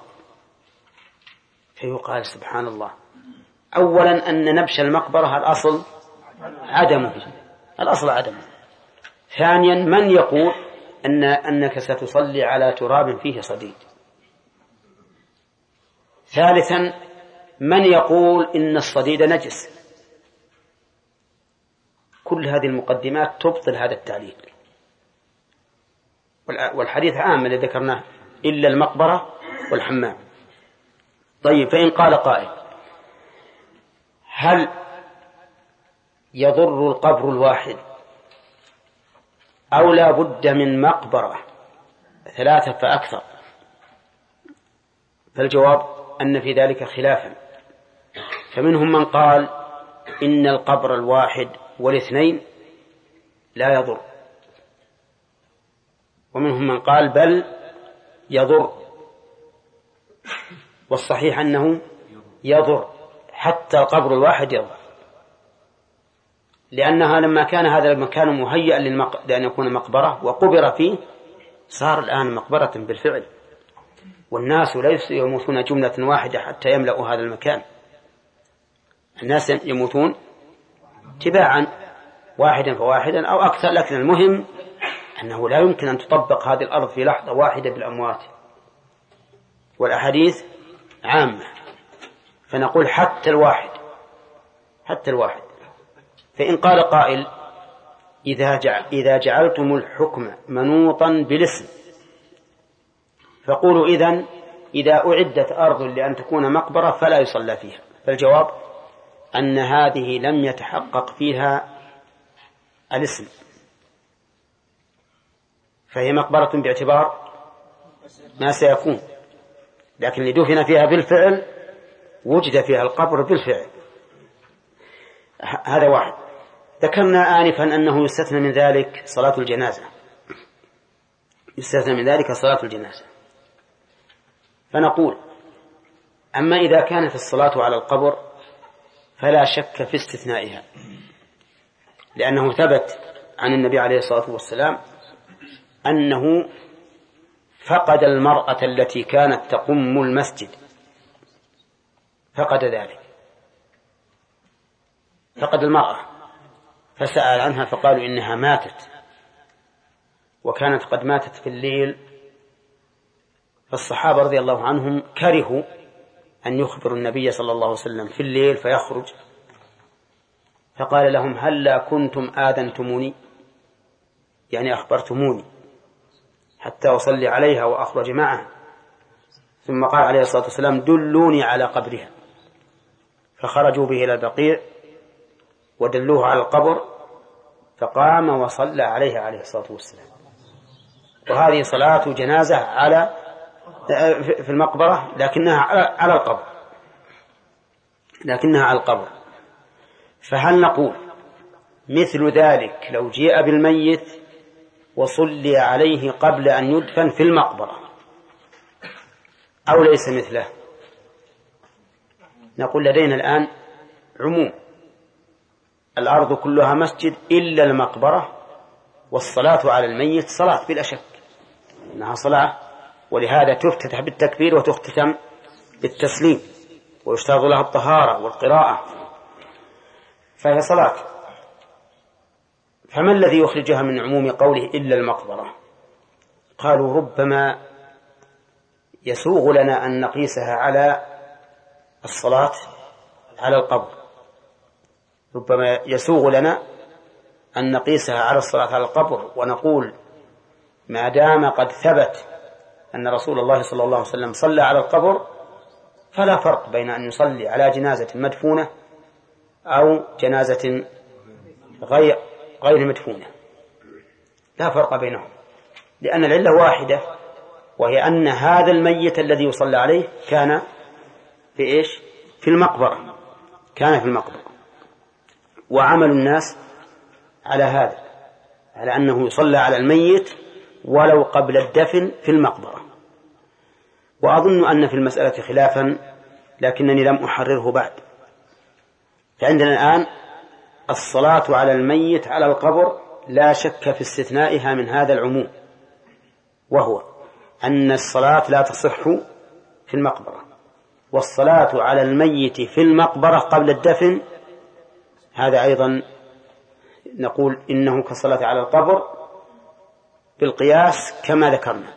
S1: فيقال سبحان الله. أولا أن نبش المقبرة الأصل عدمه، الأصل عدمه. ثانيا من يقول أن أنك ستصلي على تراب فيه صديد. ثالثا من يقول إن الصديد نجس. كل هذه المقدمات تبطل هذا التعليل، والحديث عام الذي ذكرناه إلا المقبرة والحمام. طيب فإن قال قائل هل يضر القبر الواحد أو لا بد من مقبرة ثلاثة فأكثر فالجواب أن في ذلك خلافا، فمنهم من قال إن القبر الواحد والاثنين لا يضر، ومنهم من قال بل يضر، والصحيح أنه يضر حتى القبر الواحد يضر، لأنها لما كان هذا المكان مهيئا للمق... لأن يكون مقبرة وقبر فيه صار الآن مقبرة بالفعل، والناس ليسوا يموتون جملة واحدة حتى يملأوا هذا المكان، الناس يموتون تباعا واحدا فواحدا أو أكثر، لكن المهم أنه لا يمكن أن تطبق هذه الأرض في لحظة واحدة بالأموات، والأحاديث عامة، فنقول حتى الواحد حتى الواحد. فإن قال قائل إذا جعل إذا جعلتم الحكم منوطا بالاسم فقولوا إذن إذا أعدت أرض لأن تكون مقبرة فلا يصلى فيها، فالجواب أن هذه لم يتحقق فيها الاسم، فهي مقبرة باعتبار ما سيكون، لكن اللي دفن فيها بالفعل وجد فيها القبر بالفعل. هذا واحد. ذكرنا آنفا أنه يستثنى من ذلك صلاة الجنازة، يستثنى من ذلك صلاة الجنازة، فنقول أما إذا كانت الصلاة على القبر فلا شك في استثنائها، لأنه ثبت عن النبي عليه الصلاة والسلام أنه فقد المرأة التي كانت تقم المسجد، فقد ذلك، فقد المرأة، فسأل عنها فقالوا إنها ماتت، وكانت قد ماتت في الليل، فالصحابة رضي الله عنهم كرهوا أن يخبروا النبي صلى الله عليه وسلم في الليل فيخرج، فقال لهم هلا كنتم آذنتموني، يعني أخبرتموني حتى أصلي عليها وأخرج معها، ثم قال عليه الصلاة والسلام دلوني على قبرها، فخرجوا به إلى البقيع ودلوه على القبر، فقام وصلى عليها عليه الصلاة والسلام. وهذه صلاة جنازة على في المقبرة، لكنها على القبر، لكنها على القبر. فهل نقول مثل ذلك لو جاء بالميت وصلي عليه قبل أن يدفن في المقبرة أو ليس مثله؟ نقول لدينا الآن عموم، الأرض كلها مسجد إلا المقبرة، والصلاة على الميت صلاة بلا شك إنها صلاة، ولهذا تفتتح بالتكبير وتختتم بالتسليم، ويشترط لها الطهارة والقراءة، فهي صلاة. فما الذي يخرجها من عموم قوله إلا المقبرة؟ قالوا ربما يسوغ لنا أن نقيسها على الصلاة على القبر، ربما يسوغ لنا أن نقيسها على الصلاة على القبر، ونقول ما دام قد ثبت أن رسول الله صلى الله عليه وسلم صلى على القبر فلا فرق بين أن يصلي على جنازة مدفونة أو جنازة غير غير مدفونة، لا فرق بينهم، لأن العلة واحدة، وهي أن هذا الميت الذي يصلى عليه كان في إيش؟ في المقبرة، كان في المقبرة، وعمل الناس على هذا، على أنه يصلى على الميت ولو قبل الدفن في المقبرة. وأظن أن في المسألة خلافا لكنني لم أحرره بعد. فعندنا الآن الصلاة على الميت على القبر لا شك في استثنائها من هذا العموم، وهو أن الصلاة لا تصح في المقبرة، والصلاة على الميت في المقبرة قبل الدفن هذا أيضا نقول إنه كالصلاة على القبر بالقياس كما ذكرنا.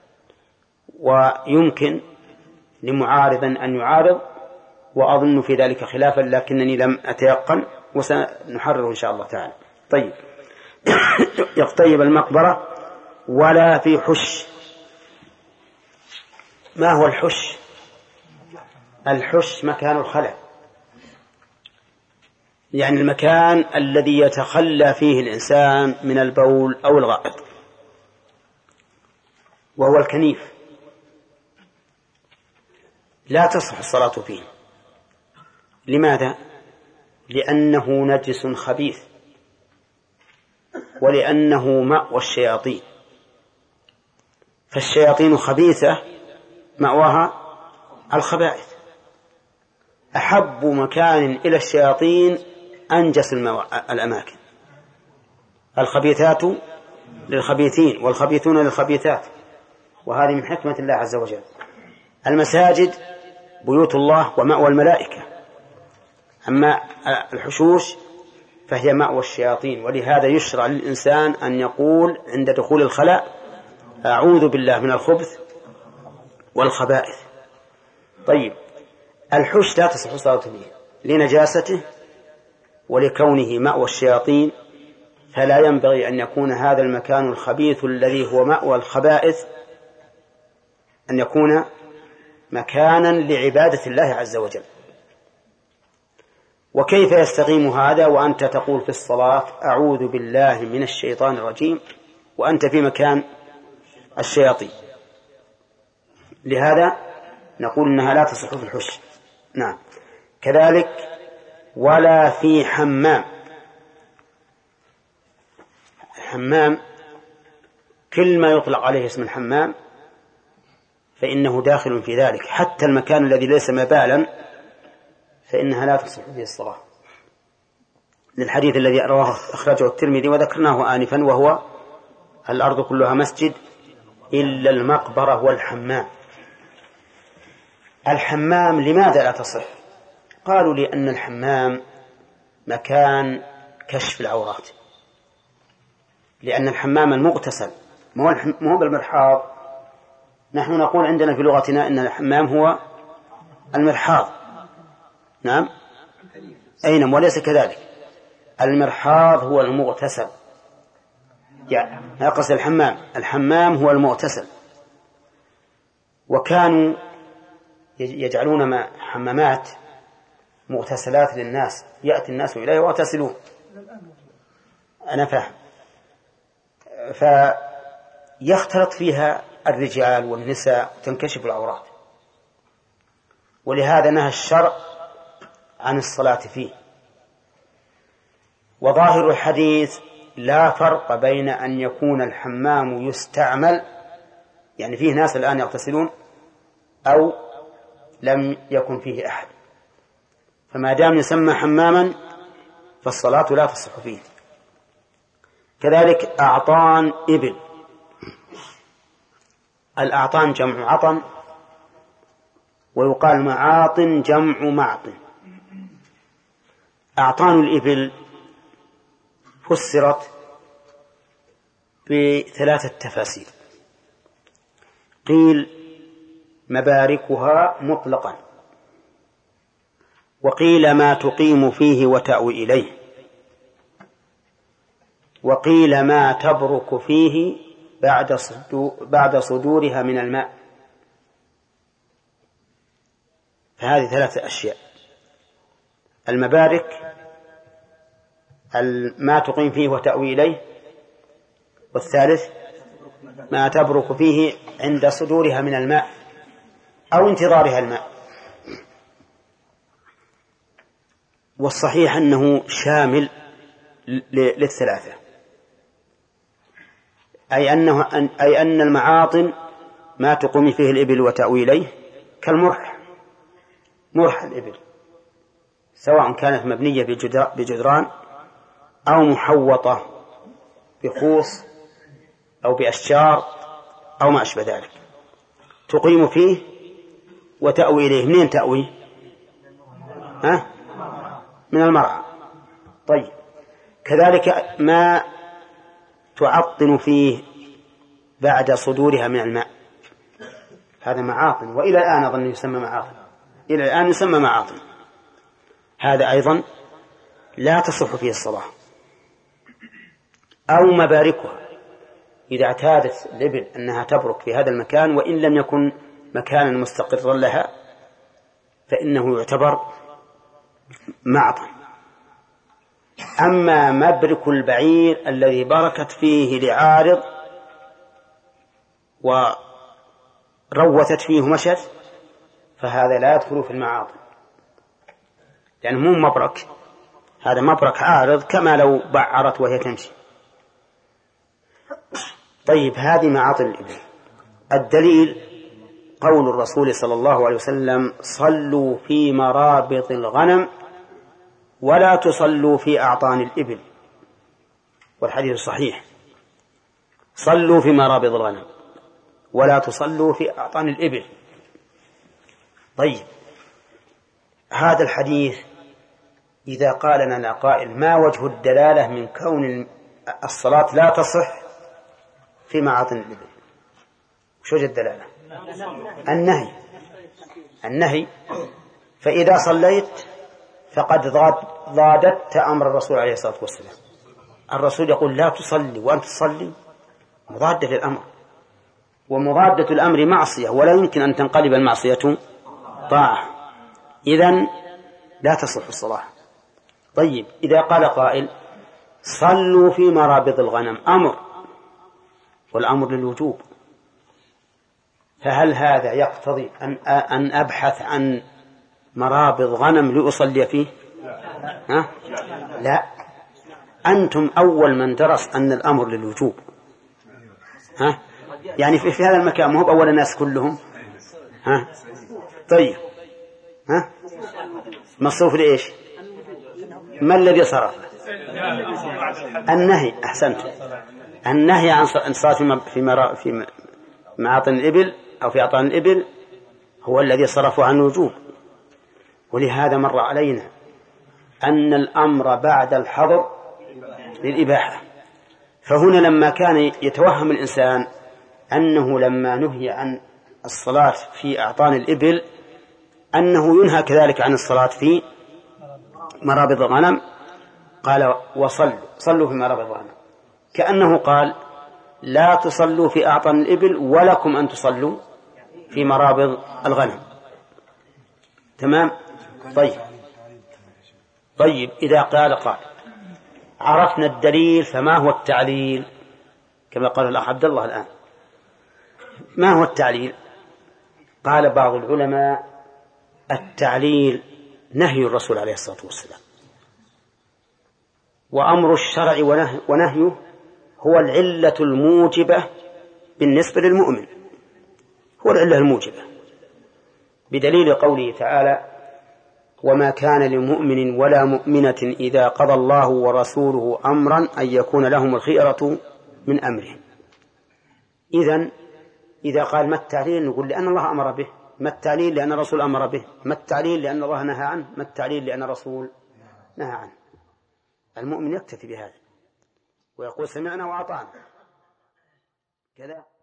S1: ويمكن لمعارض أن يعارض، وأظن في ذلك خلافا لكنني لم أتيقن، وسنحرره إن شاء الله تعالى. طيب يقتيب المقبرة ولا في حش. ما هو الحش؟ الحش مكان الخلع، يعني المكان الذي يتخلى فيه الإنسان من البول أو الغائط، وهو الكنيف. لا تصح الصلاة فيه. لماذا؟ لأنه نجس خبيث، ولأنه مأوى الشياطين، فالشياطين خبيثة مأواها الخبائث. أحب مكان إلى الشياطين أنجس الأماكن. الخبيثات للخبيثين والخبيثون للخبيثات، وهذه من حكمة الله عز وجل. المساجد بيوت الله ومأوى الملائكة، أما الحشوش فهي مأوى الشياطين. ولهذا يشرع للإنسان أن يقول عند دخول الخلاء: أعوذ بالله من الخبث والخبائث. طيب، الحش لا تصح الصلاة فيه لنجاسته ولكونه مأوى الشياطين، فلا ينبغي أن يكون هذا المكان الخبيث الذي هو مأوى الخبائث أن يكون مكانا لعبادة الله عز وجل. وكيف يستقيم هذا وأنت تقول في الصلاة: أعوذ بالله من الشيطان الرجيم، وأنت في مكان الشياطين؟ لهذا نقول إنها لا تصح في الحش. نعم. كذلك ولا في حمام. الحمام كل ما يطلق عليه اسم الحمام فإنه داخل في ذلك، حتى المكان الذي ليس مبالا فإنها لا تصح فيه الصلاة، للحديث الذي رواه أخرجه الترمذي وذكرناه آنفا، وهو: الأرض كلها مسجد إلا المقبرة والحمام. الحمام لماذا لا تصح؟ قالوا: لأن الحمام مكان كشف العورات، لأن الحمام المغتسل ما هو بالمرحاض. نحن نقول عندنا في لغتنا إن الحمام هو المرحاض. نعم، أينم، وليس كذلك. المرحاض هو المغتسل، يعني ناقص الحمام. الحمام هو المغتسل. وكانوا يجعلون حمامات مغتسلات للناس، يأتي الناس إليه ويغتسلون. أنا فاهم. فيختلط فيها الرجال والنساء وتنكشف العورات، ولهذا نهى الشرع عن الصلاة فيه. وظاهر الحديث لا فرق بين أن يكون الحمام يستعمل، يعني فيه ناس الآن يغتسلون، أو لم يكن فيه أحد، فما دام يسمى حماما فالصلاة لا تصح فيه. كذلك أعطان إبل. الأعطان جمع عطن، ويقال معاطن جمع معطن. أعطان الإبل فسرت بثلاثة تفاسير. قيل مباركها مطلقا، وقيل ما تقيم فيه وتأوي إليه، وقيل ما تبرك فيه بعد بعد صدورها من الماء. فهذه ثلاثة أشياء: المبارك ما تقيم فيه وتأوي إليه، والثالث ما تبرك فيه عند صدورها من الماء أو انتظارها الماء. والصحيح أنه شامل للثلاثة، أي أنه أي أن المعاطن ما تقوم فيه الإبل وتأوي إليه كالمرح، مرح الإبل، سواء كانت مبنية بجدران أو محوطة بخوص أو بأشجار أو ما أشبه ذلك، تقيم فيه وتأوي إليه. منين تأوي؟ ها؟ من المرعى. طيب، كذلك ما تعطن فيه بعد صدورها من الماء، هذا معاطن، وإلى الآن أظن يسمى معاطن، إلى الآن يسمى معاطن. هذا أيضا لا تصح فيه الصلاة. أو مباركها، إذا اعتادت الإبل أنها تبرك في هذا المكان وإن لم يكن مكانا مستقرا لها فإنه يعتبر معطن. أما مبرك البعير الذي بركت فيه لعارض وروثت فيه مشت فهذا لا يدخل في المعاطن، لأنه مو مبرك، هذا مبرك عارض كما لو بعرت وهي تمشي. طيب هذه معاطن الإبل. الدليل قول الرسول صلى الله عليه وسلم: صلوا في مرابط الغنم ولا تصلوا في أعطان الإبل، والحديث صحيح. صلوا في مرابط الغنم ولا تصلوا في أعطان الإبل. طيب هذا الحديث إذا قال لنا قائل: ما وجه الدلالة من كون الصلاة لا تصح في معاطن الإبل؟ وش وجه الدلالة؟ النهي. النهي. فإذا صليت فقد ضادت أمر الرسول عليه الصلاة والسلام. الرسول يقول: لا تصلي وأنت تصلي، مضادة للأمر، ومضادة الأمر معصية، ولا يمكن أن تنقلب المعصية طاعة، إذن لا تصح الصلاة. طيب إذا قال قائل: صلوا في مرابط الغنم، أمر، والأمر للوجوب، فهل هذا يقتضي أن أن أبحث عن مرابط غنم لأصلي فيه؟ ها؟ لا، أنتم أول من درس أن الأمر للوجوب. ها؟ يعني في, في هذا المكان ما هو أول الناس كلهم. ها؟ طيب ها؟ مصروف لإيش؟ ما الذي صرف؟ النهي. أحسنت. النهي عن الصلاة في في معاطن الإبل أو في أعطان الإبل هو الذي صرفه عن الوجوب. ولهذا مر علينا أن الأمر بعد الحظر للإباحة. فهنا لما كان يتوهم الإنسان أنه لما نهي عن الصلاة في أعطان الإبل أنه ينهى كذلك عن الصلاة في مرابط الغنم، قال: وصلوا صلوا في مرابط الغنم، كأنه قال: لا تصلوا في أعطان الإبل ولكم أن تصلوا في مرابط الغنم. تمام. طيب طيب إذا قال قال عرفنا الدليل، فما هو التعليل؟ كما قال الأخ عبد الله الآن، ما هو التعليل؟ قال بعض العلماء: التعليل نهي الرسول عليه الصلاة والسلام، وأمر الشرع ونهيه هو العلة الموجبة بالنسبة للمؤمن، هو العلة الموجبة، بدليل قوله تعالى: وما كان لمؤمن ولا مؤمنة إذا قضى الله ورسوله أمرا أن يكون لهم الخيرة من أمرهم. إذن إذا قال ما التعليل نقول: لأن الله أمر به. ما التعليل؟ لأن الرسول أمر به. ما التعليل؟ لأن الله نهى عنه. ما التعليل؟ لأن الرسول نهى عنه. المؤمن يكتفي بهذا ويقول: سمعنا وأطعنا كذا.